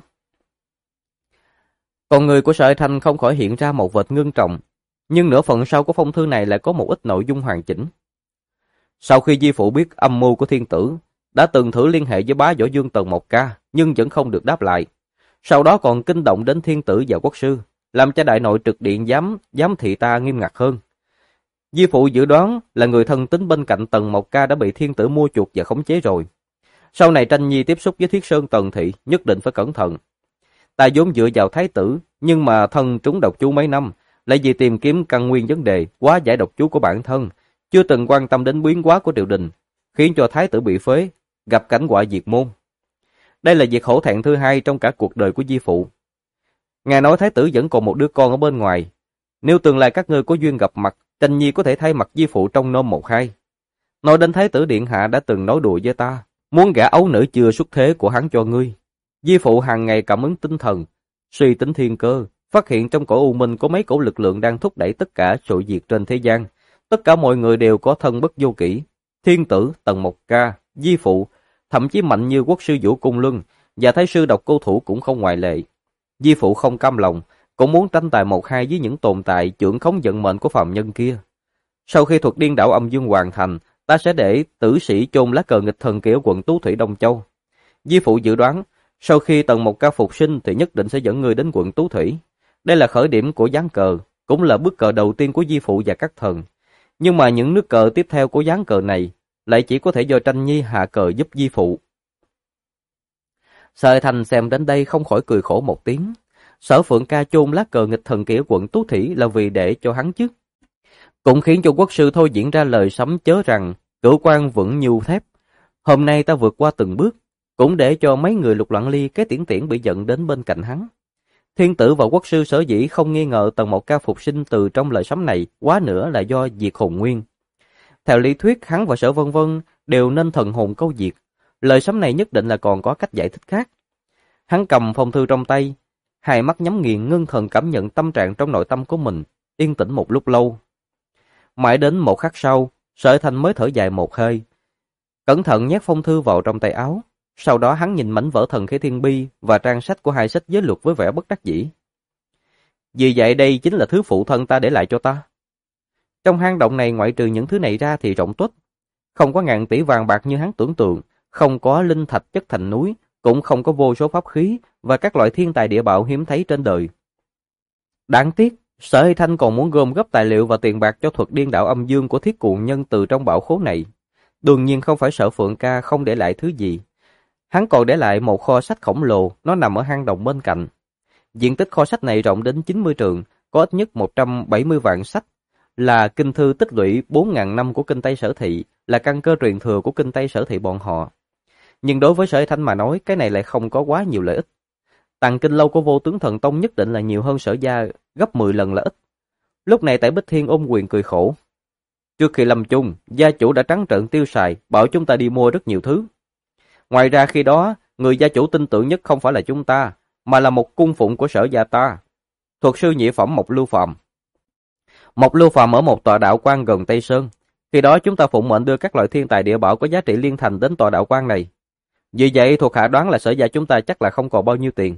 Con người của Sở Thanh không khỏi hiện ra một vệt ngưng trọng, nhưng nửa phần sau của phong thư này lại có một ít nội dung hoàn chỉnh. Sau khi Di Phụ biết âm mưu của thiên tử, đã từng thử liên hệ với bá võ dương Tần Mộc Ca, nhưng vẫn không được đáp lại. Sau đó còn kinh động đến thiên tử và quốc sư, làm cho đại nội trực điện giám thị ta nghiêm ngặt hơn. Di Phụ dự đoán là người thân tín bên cạnh Tần Mộc Ca đã bị thiên tử mua chuộc và khống chế rồi. Sau này Tranh Nhi tiếp xúc với Thiết Sơn Tần Thị, nhất định phải cẩn thận. Ta vốn dựa vào thái tử, nhưng mà thân trúng độc chú mấy năm, lại vì tìm kiếm căn nguyên vấn đề, quá giải độc chú của bản thân, chưa từng quan tâm đến biến hóa của triều đình, khiến cho thái tử bị phế, gặp cảnh họa diệt môn. Đây là việc hổ thẹn thứ hai trong cả cuộc đời của Di Phụ. Ngài nói thái tử vẫn còn một đứa con ở bên ngoài. Nếu tương lai các ngươi có duyên gặp mặt, Tranh Nhi có thể thay mặt Di Phụ trong nom 1-2. Nói đến thái tử điện hạ đã từng nói đùa với ta, muốn gả ấu nữ chưa xuất thế của hắn cho ngươi. Di Phụ hàng ngày cảm ứng tinh thần, suy tính thiên cơ, phát hiện trong cõi u minh có mấy cổ lực lượng đang thúc đẩy tất cả sự việc trên thế gian. Tất cả mọi người đều có thân bất vô kỷ. Thiên tử, Tần Mộc Ca, Di Phụ, thậm chí mạnh như quốc sư Vũ Cung Luân và thái sư Độc Cô Thủ cũng không ngoại lệ. Di Phụ không cam lòng, cũng muốn tranh tài 1-2 với những tồn tại trưởng khống vận mệnh của phàm nhân kia. Sau khi thuật điên đảo âm dương hoàn thành, ta sẽ để tử sĩ chôn lá cờ nghịch thần kia ở quận Tú Thủy Đông Châu. Di Phụ dự đoán, sau khi Tần Mộc Ca phục sinh thì nhất định sẽ dẫn người đến quận Tú Thủy. Đây là khởi điểm của ván cờ, cũng là bước cờ đầu tiên của Di Phụ và các thần. Nhưng mà những nước cờ tiếp theo của ván cờ này lại chỉ có thể do Tranh Nhi hạ cờ giúp Di Phụ. Sở Thành xem đến đây không khỏi cười khổ một tiếng. Sở Phượng Ca chôn lá cờ nghịch thần kia quận Tú Thủy là vì để cho hắn chứ. Cũng khiến cho quốc sư thôi diễn ra lời sấm chớ rằng cửu quan vững như thép. Hôm nay ta vượt qua từng bước, cũng để cho mấy người Lục Loạn Ly cái tiễn bị giận đến bên cạnh hắn. Thiên tử và quốc sư sở dĩ không nghi ngờ Tần Mộc Ca phục sinh từ trong lời sấm này, quá nữa là do diệt hồn nguyên. Theo lý thuyết, hắn và Sở Vân Vân đều nên thần hồn câu diệt. Lời sấm này nhất định là còn có cách giải thích khác. Hắn cầm phong thư trong tay, hai mắt nhắm nghiền ngưng thần cảm nhận tâm trạng trong nội tâm của mình, yên tĩnh một lúc lâu. Mãi đến một khắc sau, Sở Thanh mới thở dài một hơi, cẩn thận nhét phong thư vào trong tay áo. Sau đó hắn nhìn mảnh vỡ thần khế thiên bi và trang sách của hai sách giới luật với vẻ bất đắc dĩ. Vì vậy đây chính là thứ phụ thân ta để lại cho ta. Trong hang động này ngoại trừ những thứ này ra thì rộng tuếch, không có ngàn tỷ vàng bạc như hắn tưởng tượng, không có linh thạch chất thành núi, cũng không có vô số pháp khí và các loại thiên tài địa bảo hiếm thấy trên đời. Đáng tiếc, Sở Hy Thanh còn muốn gom góp tài liệu và tiền bạc cho thuật điên đảo âm dương của Thiết Cuồng Nhân từ trong bảo khố này. Đương nhiên không phải Sở Phượng Ca không để lại thứ gì. Hắn còn để lại một kho sách khổng lồ, nó nằm ở hang động bên cạnh. Diện tích kho sách này rộng đến 90 trượng, có ít nhất 170 vạn sách, là kinh thư tích lũy 4.000 năm của kinh Tây Sở Thị, là căn cơ truyền thừa của kinh Tây Sở Thị bọn họ. Nhưng đối với Sở Thanh mà nói, cái này lại không có quá nhiều lợi ích. Tàng kinh lâu của Vô Tướng Thần Tông nhất định là nhiều hơn Sở gia gấp 10 lần là ít. Lúc này Tải Bích Thiên ôm quyền cười khổ. Trước khi lâm chung, gia chủ đã trắng trợn tiêu xài, bảo chúng ta đi mua rất nhiều thứ. Ngoài ra khi đó, người gia chủ tin tưởng nhất không phải là chúng ta, mà là một cung phụng của Sở gia ta. Thuật sư nhị phẩm Mộc Lưu Phàm. Mộc Lưu Phàm ở một tọa đạo quan gần Tây Sơn. Khi đó chúng ta phụng mệnh đưa các loại thiên tài địa bảo có giá trị liên thành đến tọa đạo quan này. Vì vậy thuộc hạ đoán là Sở gia chúng ta chắc là không còn bao nhiêu tiền.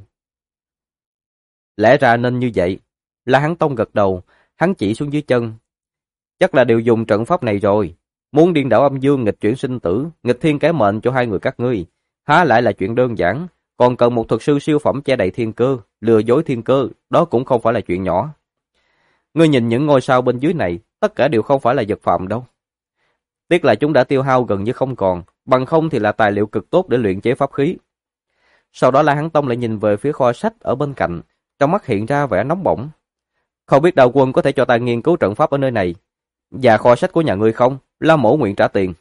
Lẽ ra nên như vậy. La Hán Tông gật đầu, hắn chỉ xuống dưới chân. Chắc là đều dùng trận pháp này rồi. Muốn điên đảo âm dương nghịch chuyển sinh tử, nghịch thiên cái mệnh cho hai người các ngươi, há lại là chuyện đơn giản, còn cần một thuật sư siêu phẩm che đậy thiên cơ, lừa dối thiên cơ, đó cũng không phải là chuyện nhỏ. Ngươi nhìn những ngôi sao bên dưới này, tất cả đều không phải là vật phàm đâu. Tiếc là chúng đã tiêu hao gần như không còn, bằng không thì là tài liệu cực tốt để luyện chế pháp khí. Sau đó La Hán Tông lại nhìn về phía kho sách ở bên cạnh, trong mắt hiện ra vẻ nóng bỏng. Không biết đạo quân có thể cho ta nghiên cứu trận pháp ở nơi này, và kho sách của nhà ngươi không? La mổ nguyện trả tiền.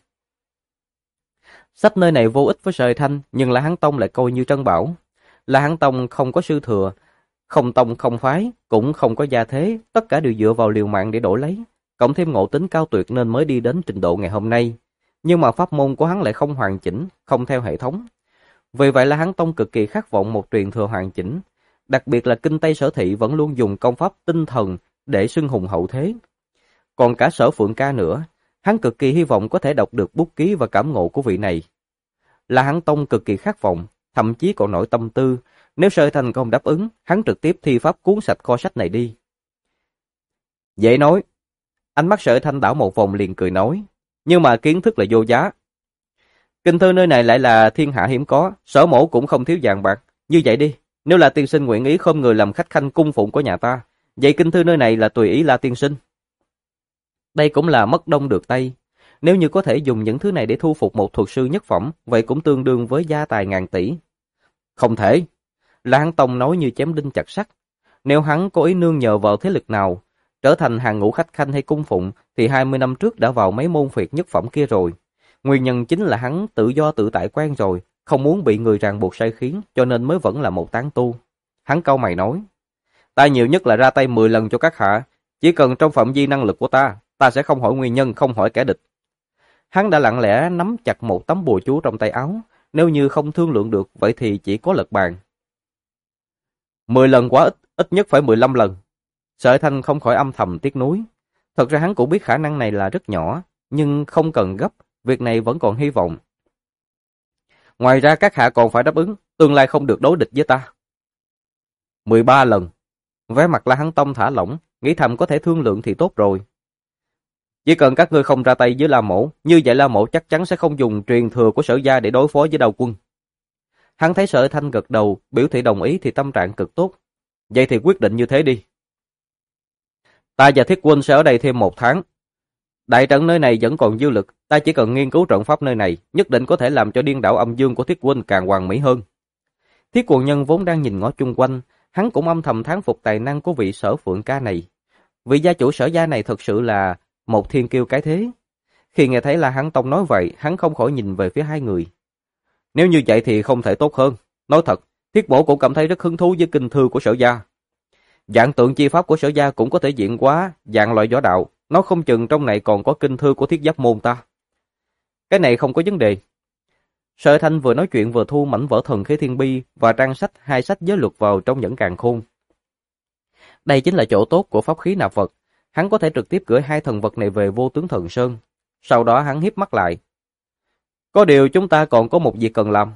Sách nơi này vô ích với Sở Hải Thanh, nhưng La Hán Tông lại coi như trân bảo. La Hán Tông không có sư thừa, không tông không phái, cũng không có gia thế, tất cả đều dựa vào liều mạng để đổi lấy, cộng thêm ngộ tính cao tuyệt nên mới đi đến trình độ ngày hôm nay. Nhưng mà pháp môn của hắn lại không hoàn chỉnh, không theo hệ thống. Vì vậy La Hán Tông cực kỳ khát vọng một truyền thừa hoàn chỉnh, đặc biệt là Kinh Tây Sở Thị vẫn luôn dùng công pháp tinh thần để xưng hùng hậu thế. Còn cả Sở Phượng Ca nữa, hắn cực kỳ hy vọng có thể đọc được bút ký và cảm ngộ của vị này. La Hán Tông cực kỳ khát vọng, thậm chí còn nổi tâm tư, nếu Sở Hải Thanh không đáp ứng, hắn trực tiếp thi pháp cuốn sạch kho sách này đi. Dễ nói. Ánh mắt Sở Hải Thanh đảo một vòng liền cười nói, nhưng mà kiến thức là vô giá. Kinh thư nơi này lại là thiên hạ hiếm có, Sở mổ cũng không thiếu vàng bạc. Như vậy đi, nếu là tiên sinh nguyện ý không người làm khách khanh cung phụng của nhà ta, vậy kinh thư nơi này là tùy ý La tiên sinh. Đây cũng là mất đông được tây. Nếu như có thể dùng những thứ này để thu phục một thuật sư nhất phẩm, vậy cũng tương đương với gia tài ngàn tỷ. Không thể. La Hán Tông nói như chém đinh chặt sắt. Nếu hắn có ý nương nhờ vào thế lực nào, trở thành hàng ngũ khách khanh hay cung phụng, thì 20 năm trước đã vào mấy môn phiệt nhất phẩm kia rồi. Nguyên nhân chính là hắn tự do tự tại quen rồi, không muốn bị người ràng buộc sai khiến, cho nên mới vẫn là một tán tu. Hắn cau mày nói, ta nhiều nhất là ra tay 10 lần cho các hạ, chỉ cần trong phạm vi năng lực của ta sẽ không hỏi nguyên nhân, không hỏi kẻ địch. Hắn đã lặng lẽ nắm chặt một tấm bùa chú trong tay áo, nếu như không thương lượng được, vậy thì chỉ có lật bàn. 10 lần quá ít, ít nhất phải 15 lần. Sở Hải Thanh không khỏi âm thầm tiếc nuối. Thật ra hắn cũng biết khả năng này là rất nhỏ, nhưng không cần gấp, việc này vẫn còn hy vọng. Ngoài ra các hạ còn phải đáp ứng, tương lai không được đối địch với ta. 13 lần. Vẻ mặt La Hán Tông thả lỏng, nghĩ thầm có thể thương lượng thì tốt rồi. Chỉ cần các ngươi không ra tay với La Mổ, như vậy La Mổ chắc chắn sẽ không dùng truyền thừa của Sở gia để đối phó với Đao Quân. Hắn thấy Sở Hải Thanh gật đầu, biểu thị đồng ý thì tâm trạng cực tốt. Vậy thì quyết định như thế đi. Ta và Thiết Quân sẽ ở đây thêm 1 tháng. Đại trận nơi này vẫn còn dư lực, ta chỉ cần nghiên cứu trận pháp nơi này, nhất định có thể làm cho điên đảo âm dương của Thiết Quân càng hoàn mỹ hơn. Thiết Quần Nhân vốn đang nhìn ngó chung quanh, hắn cũng âm thầm thán phục tài năng của vị Sở Phượng Ca này. Vị gia chủ Sở gia này thật sự là một thiên kiêu cái thế. Khi nghe thấy La Hán Tông nói vậy, hắn không khỏi nhìn về phía hai người. Nếu như vậy thì không thể tốt hơn. Nói thật, Thiết Mổ cũng cảm thấy rất hứng thú với kinh thư của Sở gia. Dạng tượng chi pháp của Sở gia cũng có thể diễn hóa dạng loại võ đạo, nó không chừng trong này còn có kinh thư của Thiết Giáp môn ta. Cái này không có vấn đề. Sở Hải Thanh vừa nói chuyện vừa thu mảnh vỡ thần khí thiên bi và trang sách 2 sách giới luật vào trong nhẫn càn khôn. Đây chính là chỗ tốt của pháp khí nạp vật, hắn có thể trực tiếp gửi 2 thần vật này về Vô Tướng Thần Sơn. Sau đó hắn híp mắt lại. Có điều chúng ta còn có một việc cần làm.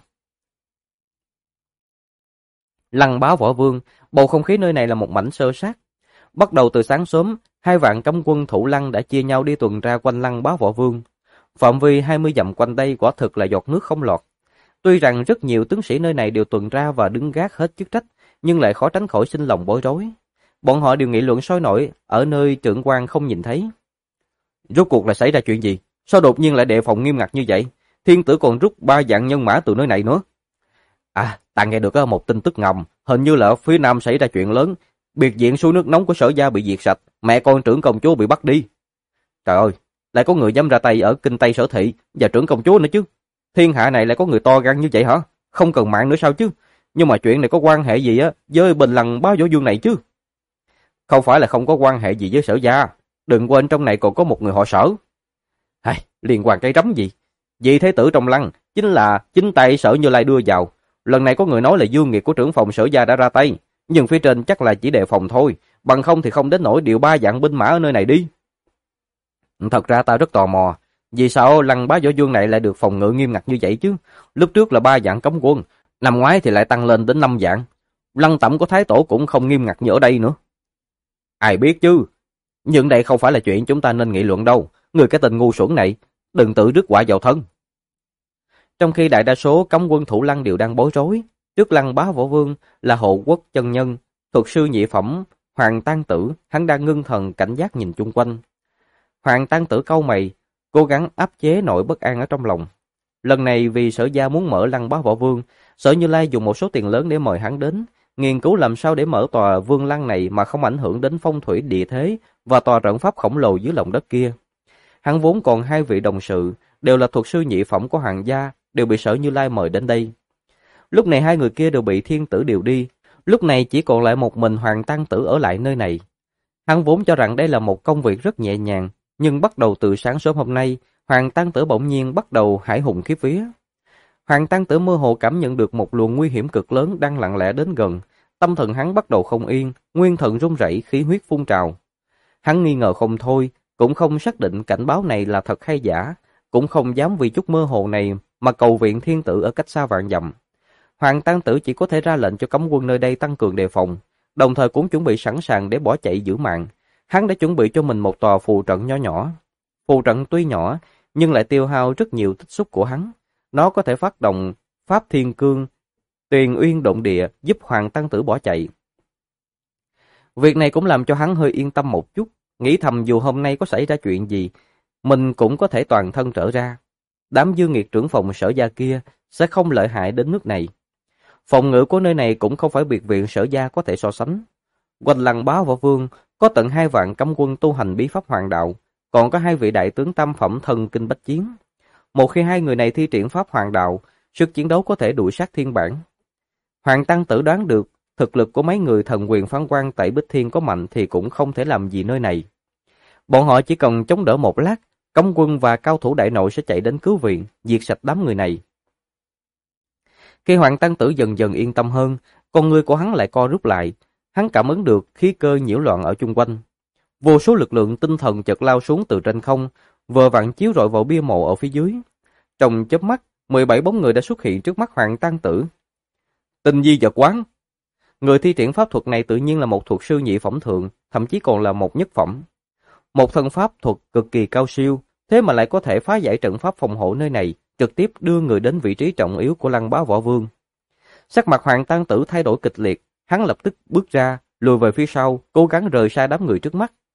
Lăng Bá Võ Vương, bầu không khí nơi này là một mảnh xơ xác. Bắt đầu từ sáng sớm, 2 vạn cấm quân thủ lăng đã chia nhau đi tuần tra quanh Lăng Bá Võ Vương. Phạm vi 20 dặm quanh đây quả thực là giọt nước không lọt. Tuy rằng rất nhiều tướng sĩ nơi này đều tuần tra và đứng gác hết chức trách, nhưng lại khó tránh khỏi sinh lòng bối rối. Bọn họ đều nghị luận sôi nổi ở nơi trưởng quan không nhìn thấy. Rốt cuộc là xảy ra chuyện gì? Sao đột nhiên lại đề phòng nghiêm ngặt như vậy? Thiên tử còn rút 3 vạn nhân mã từ nơi này nữa. À, ta nghe được một tin tức ngầm, hình như là ở phía nam xảy ra chuyện lớn, biệt viện suối nước nóng của Sở gia bị diệt sạch, mẹ con trưởng công chúa bị bắt đi. Trời ơi, lại có người dám ra tay ở Kinh Tây Sở Thị và trưởng công chúa nữa chứ. Thiên hạ này lại có người to gan như vậy hả? Không cần mạng nữa sao chứ? Nhưng mà chuyện này có quan hệ gì với Bình Lăng Bá Võ Vương này chứ? Không phải là không có quan hệ gì với Sở gia, đừng quên trong này còn có một người họ Sở. Liên quan cái rắm gì? Vị thế tử trong lăng chính là chính tay Sở Như Lai đưa vào. Lần này có người nói là dương nghiệt của trưởng phòng Sở gia đã ra tay, nhưng phía trên chắc là chỉ đề phòng thôi, bằng không thì không đến nỗi điều 3 vạn binh mã ở nơi này đi. Thật ra ta rất tò mò, vì sao Lăng Bá Võ Vương này lại được phòng ngự nghiêm ngặt như vậy chứ? Lúc trước là 3 vạn cấm quân, năm ngoái thì lại tăng lên đến 5 vạn. Lăng Tẩm của Thái Tổ cũng không nghiêm ngặt như ở đây nữa. Ai biết chứ, nhưng đây không phải là chuyện chúng ta nên nghị luận đâu. Người cái tình ngu xuẩn này, đừng tự rước họa vào thân. Trong khi đại đa số cấm quân thủ lăng đều đang bối rối, trước Lăng Bá Võ Vương là Hộ Quốc chân nhân, thuật sư nhị phẩm Hoàng Tang Tử, hắn đang ngưng thần cảnh giác nhìn chung quanh. Hoàng Tang Tử cau mày, cố gắng áp chế nỗi bất an ở trong lòng. Lần này vì Sở gia muốn mở Lăng Bá Võ Vương, Sở Như Lai dùng một số tiền lớn để mời hắn đến, nghiên cứu làm sao để mở tòa vương lăng này mà không ảnh hưởng đến phong thủy địa thế và tòa trận pháp khổng lồ dưới lòng đất kia. Hắn vốn còn hai vị đồng sự, đều là thuật sư nhị phẩm của Hoàng gia, đều bị Sở Như Lai mời đến đây. Lúc này hai người kia đều bị thiên tử điều đi, lúc này chỉ còn lại một mình Hoàng Tăng Tử ở lại nơi này. Hắn vốn cho rằng đây là một công việc rất nhẹ nhàng, nhưng bắt đầu từ sáng sớm hôm nay, Hoàng Tăng Tử bỗng nhiên bắt đầu hải hùng khiếp vía. Hoàng Tăng Tử mơ hồ cảm nhận được một luồng nguy hiểm cực lớn đang lặng lẽ đến gần, tâm thần hắn bắt đầu không yên, nguyên thần run rẩy, khí huyết phun trào. Hắn nghi ngờ không thôi, cũng không xác định cảnh báo này là thật hay giả, cũng không dám vì chút mơ hồ này mà cầu viện thiên tử ở cách xa vạn dặm. Hoàng Tăng Tử chỉ có thể ra lệnh cho cấm quân nơi đây tăng cường đề phòng, đồng thời cũng chuẩn bị sẵn sàng để bỏ chạy giữ mạng. Hắn đã chuẩn bị cho mình một tòa phù trận nho nhỏ. Phù trận tuy nhỏ, nhưng lại tiêu hao rất nhiều tích xúc của hắn. Nó có thể phát động Pháp Thiên Cương, Tuyền Uyên Động Địa, giúp Hoàng Tăng Tử bỏ chạy. Việc này cũng làm cho hắn hơi yên tâm một chút, nghĩ thầm dù hôm nay có xảy ra chuyện gì, mình cũng có thể toàn thân trở ra. Đám dương nghiệt trưởng phòng Sở gia kia sẽ không lợi hại đến nước này. Phòng ngự của nơi này cũng không phải biệt viện Sở gia có thể so sánh. Quanh lăng Bá Võ Vương có tận 2 vạn cấm quân tu hành bí pháp hoàng đạo, còn có 2 vị đại tướng tam phẩm thần kinh bách chiến. Một khi 2 người này thi triển pháp hoàng đạo, sức chiến đấu có thể đuổi sát thiên bản. Hoàng Tăng Tử đoán được thực lực của mấy người thần quyền phán quan tại Bích Thiên có mạnh thì cũng không thể làm gì nơi này. Bọn họ chỉ cần chống đỡ một lát, cấm quân và cao thủ đại nội sẽ chạy đến cứu viện, diệt sạch đám người này. Khi Hoàng Tăng Tử dần dần yên tâm hơn, con người của hắn lại co rút lại. Hắn cảm ứng được khí cơ nhiễu loạn ở chung quanh. Vô số lực lượng tinh thần chợt lao xuống từ trên không, vừa vặn chiếu rọi vào bia mộ ở phía dưới. Trong chớp mắt, 17 bóng người đã xuất hiện trước mắt Hoàng Tăng Tử. Tinh di vật quán. Người thi triển pháp thuật này tự nhiên là một thuật sư nhị phẩm thượng, thậm chí còn là một nhất phẩm. Một thân pháp thuật cực kỳ cao siêu, thế mà lại có thể phá giải trận pháp phòng hộ nơi này, trực tiếp đưa người đến vị trí trọng yếu của Lăng Bá Võ Vương. Sắc mặt Hoàng Tăng Tử thay đổi kịch liệt, hắn lập tức bước ra, lùi về phía sau, cố gắng rời xa đám người trước mắt.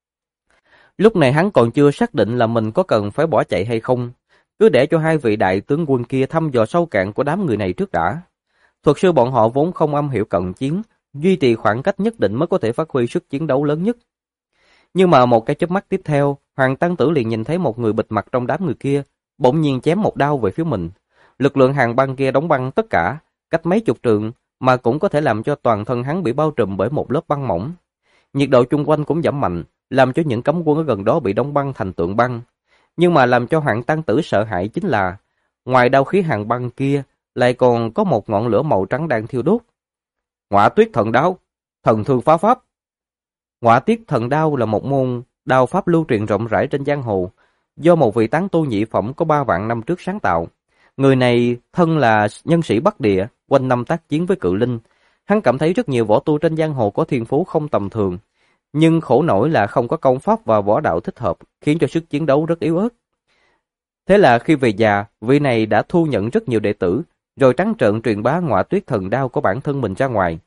Lúc này hắn còn chưa xác định là mình có cần phải bỏ chạy hay không, cứ để cho 2 vị đại tướng quân kia thăm dò sâu cạn của đám người này trước đã. Thuật sư bọn họ vốn không am hiểu cận chiến, duy trì khoảng cách nhất định mới có thể phát huy sức chiến đấu lớn nhất. Nhưng mà một cái chớp mắt tiếp theo, Hoàng Tăng Tử liền nhìn thấy một người bịt mặt trong đám người kia, bỗng nhiên chém một đao về phía mình. Lực lượng hàng băng kia đóng băng tất cả, cách mấy chục trượng, mà cũng có thể làm cho toàn thân hắn bị bao trùm bởi một lớp băng mỏng. Nhiệt độ chung quanh cũng giảm mạnh, làm cho những cấm quân ở gần đó bị đóng băng thành tượng băng. Nhưng mà làm cho Hoàng Tăng Tử sợ hãi chính là, ngoài đao khí hàng băng kia, lại còn có một ngọn lửa màu trắng đang thiêu đốt. Ngọa Tuyết Thần Đao, thần thương phá pháp. Ngọa Tuyết Thần Đao là một môn đao pháp lưu truyền rộng rãi trên giang hồ, do một vị tán tu nhị phẩm có 3 vạn năm trước sáng tạo. Người này thân là nhân sĩ Bắc Địa, quanh năm tác chiến với cự linh. Hắn cảm thấy rất nhiều võ tu trên giang hồ có thiên phú không tầm thường, nhưng khổ nổi là không có công pháp và võ đạo thích hợp, khiến cho sức chiến đấu rất yếu ớt. Thế là khi về già, vị này đã thu nhận rất nhiều đệ tử, rồi trắng trợn truyền bá Ngọa Tuyết Thần Đao của bản thân mình ra ngoài.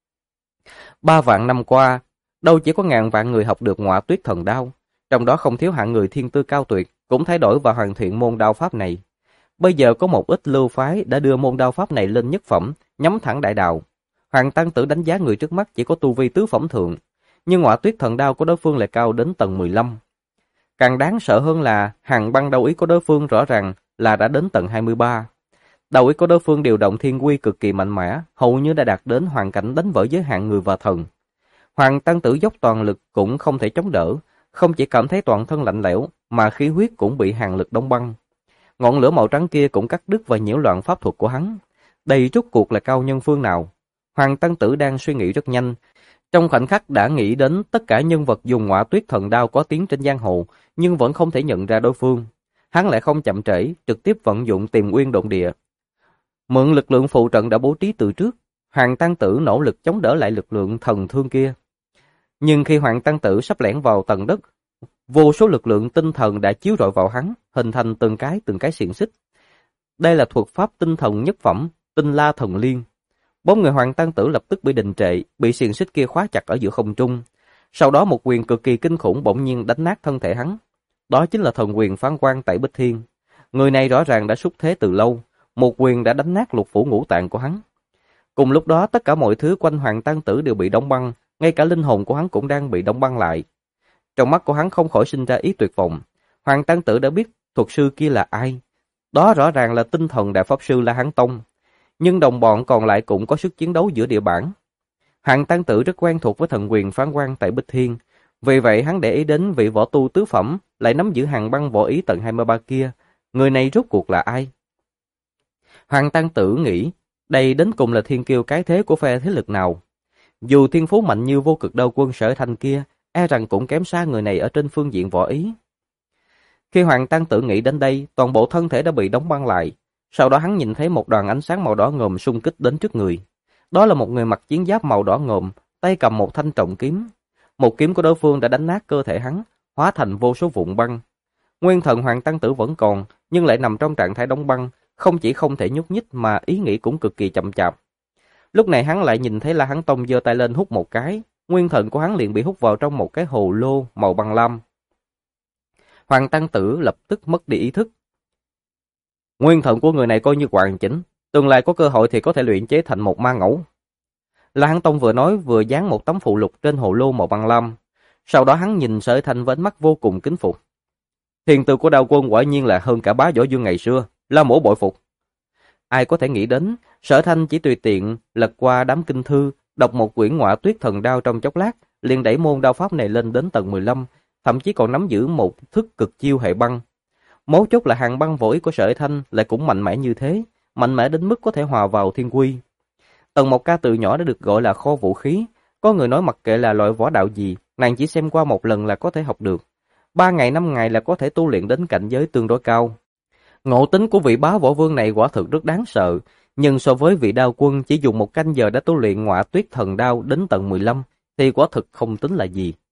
3 vạn năm qua, đâu chỉ có ngàn vạn người học được Ngọa Tuyết Thần Đao, trong đó không thiếu hạng người thiên tư cao tuyệt, cũng thay đổi và hoàn thiện môn đao pháp này. Bây giờ có một ít lưu phái đã đưa môn đao pháp này lên nhất phẩm, nhắm thẳng đại đạo. Hoàng Tăng Tử đánh giá người trước mắt chỉ có tu vi tứ phẩm thượng, nhưng Ngọa Tuyết Thần Đao của đối phương lại cao đến tầng 15. Càng đáng sợ hơn là hàng băng đao ý của đối phương rõ ràng là đã đến tầng 23. Đao ý của đối phương điều động thiên quy cực kỳ mạnh mẽ, hầu như đã đạt đến hoàn cảnh đánh vỡ giới hạn người và thần. Hoàng Tăng Tử dốc toàn lực cũng không thể chống đỡ, không chỉ cảm thấy toàn thân lạnh lẽo, mà khí huyết cũng bị hàn lực đóng băng. Ngọn lửa màu trắng kia cũng cắt đứt và nhiễu loạn pháp thuật của hắn. Đây rốt cuộc là cao nhân phương nào? Hoàng Tăng Tử đang suy nghĩ rất nhanh. Trong khoảnh khắc đã nghĩ đến tất cả nhân vật dùng Ngọa Tuyết Thần Đao có tiếng trên giang hồ, nhưng vẫn không thể nhận ra đối phương. Hắn lại không chậm trễ, trực tiếp vận dụng Tìm Uyên Động Địa. Mượn lực lượng phụ trận đã bố trí từ trước, Hoàng Tăng Tử nỗ lực chống đỡ lại lực lượng thần thương kia. Nhưng khi Hoàng Tăng Tử sắp lẻn vào tầng đất, vô số lực lượng tinh thần đã chiếu rọi vào hắn, hình thành từng cái xiềng xích. Đây là thuật pháp tinh thần nhất phẩm, Tinh La Thần Liên. Bóng người Hoàng Tăng Tử lập tức bị đình trệ, bị xiềng xích kia khóa chặt ở giữa không trung. Sau đó một quyền cực kỳ kinh khủng bỗng nhiên đánh nát thân thể hắn. Đó chính là thần quyền phán quan tại Bích Thiên. Người này rõ ràng đã xuất thế từ lâu, một quyền đã đánh nát lục phủ ngũ tạng của hắn. Cùng lúc đó tất cả mọi thứ quanh Hoàng Tăng Tử đều bị đóng băng, ngay cả linh hồn của hắn cũng đang bị đóng băng lại. Trong mắt của hắn không khỏi sinh ra ý tuyệt vọng. Hoàng Tăng Tử đã biết thuật sư kia là ai. Đó rõ ràng là tinh thần đại pháp sư La Hán Tông. Nhưng đồng bọn còn lại cũng có sức chiến đấu giữa địa bản. Hoàng Tăng Tử rất quen thuộc với thần quyền phán quan tại Bích Thiên. Vì vậy hắn để ý đến vị võ tu tứ phẩm lại nắm giữ hàng băng võ ý tận 23 kia. Người này rốt cuộc là ai? Hoàng Tăng Tử nghĩ, đây đến cùng là thiên kiêu cái thế của phe thế lực nào. Dù thiên phú mạnh như vô cực đao quân Sở Thanh kia, e rằng cũng kém xa người này ở trên phương diện võ ý. Khi Hoàng Tăng Tử nghĩ đến đây, toàn bộ thân thể đã bị đóng băng lại. Sau đó hắn nhìn thấy một đoàn ánh sáng màu đỏ ngòm xung kích đến trước người. Đó là một người mặc chiến giáp màu đỏ ngòm, tay cầm một thanh trọng kiếm. Một kiếm của đối phương đã đánh nát cơ thể hắn, hóa thành vô số vụn băng. Nguyên thần Hoàng Tăng Tử vẫn còn, nhưng lại nằm trong trạng thái đóng băng, không chỉ không thể nhúc nhích mà ý nghĩ cũng cực kỳ chậm chạp. Lúc này hắn lại nhìn thấy La Hán Tông giơ tay lên hút một cái, nguyên thần của hắn liền bị hút vào trong một cái hồ lô màu băng lam. Hoàng Tăng Tử lập tức mất đi ý thức. Nguyên thần của người này coi như hoàn chỉnh, tương lai có cơ hội thì có thể luyện chế thành một ma ngẫu. La Hán Tông vừa nói vừa dán một tấm phụ lục trên hồ lô màu băng lam. Sau đó hắn nhìn Sở Thanh với ánh mắt vô cùng kính phục. Thiền tư của Đao Quân quả nhiên là hơn cả Bá Võ Dương ngày xưa, La Mỗ bội phục. Ai có thể nghĩ đến, Sở Thanh chỉ tùy tiện lật qua đám kinh thư, đọc một quyển Ngọa Tuyết Thần Đao trong chốc lát, liền đẩy môn đao pháp này lên đến tầng 15, thậm chí còn nắm giữ một thức cực chiêu hệ băng. Mấu chốt là hàng băng võ ý của Sở Thanh lại cũng mạnh mẽ như thế, mạnh mẽ đến mức có thể hòa vào thiên quy. Tầng một ca từ nhỏ đã được gọi là kho vũ khí, có người nói mặc kệ là loại võ đạo gì, nàng chỉ xem qua một lần là có thể học được. 3 ngày 5 ngày là có thể tu luyện đến cảnh giới tương đối cao. Ngộ tính của vị Bá Võ Vương này quả thực rất đáng sợ, nhưng so với vị Đao Quân chỉ dùng 1 canh giờ đã tu luyện Ngọa Tuyết Thần Đao đến tầng 15 thì quả thực không tính là gì.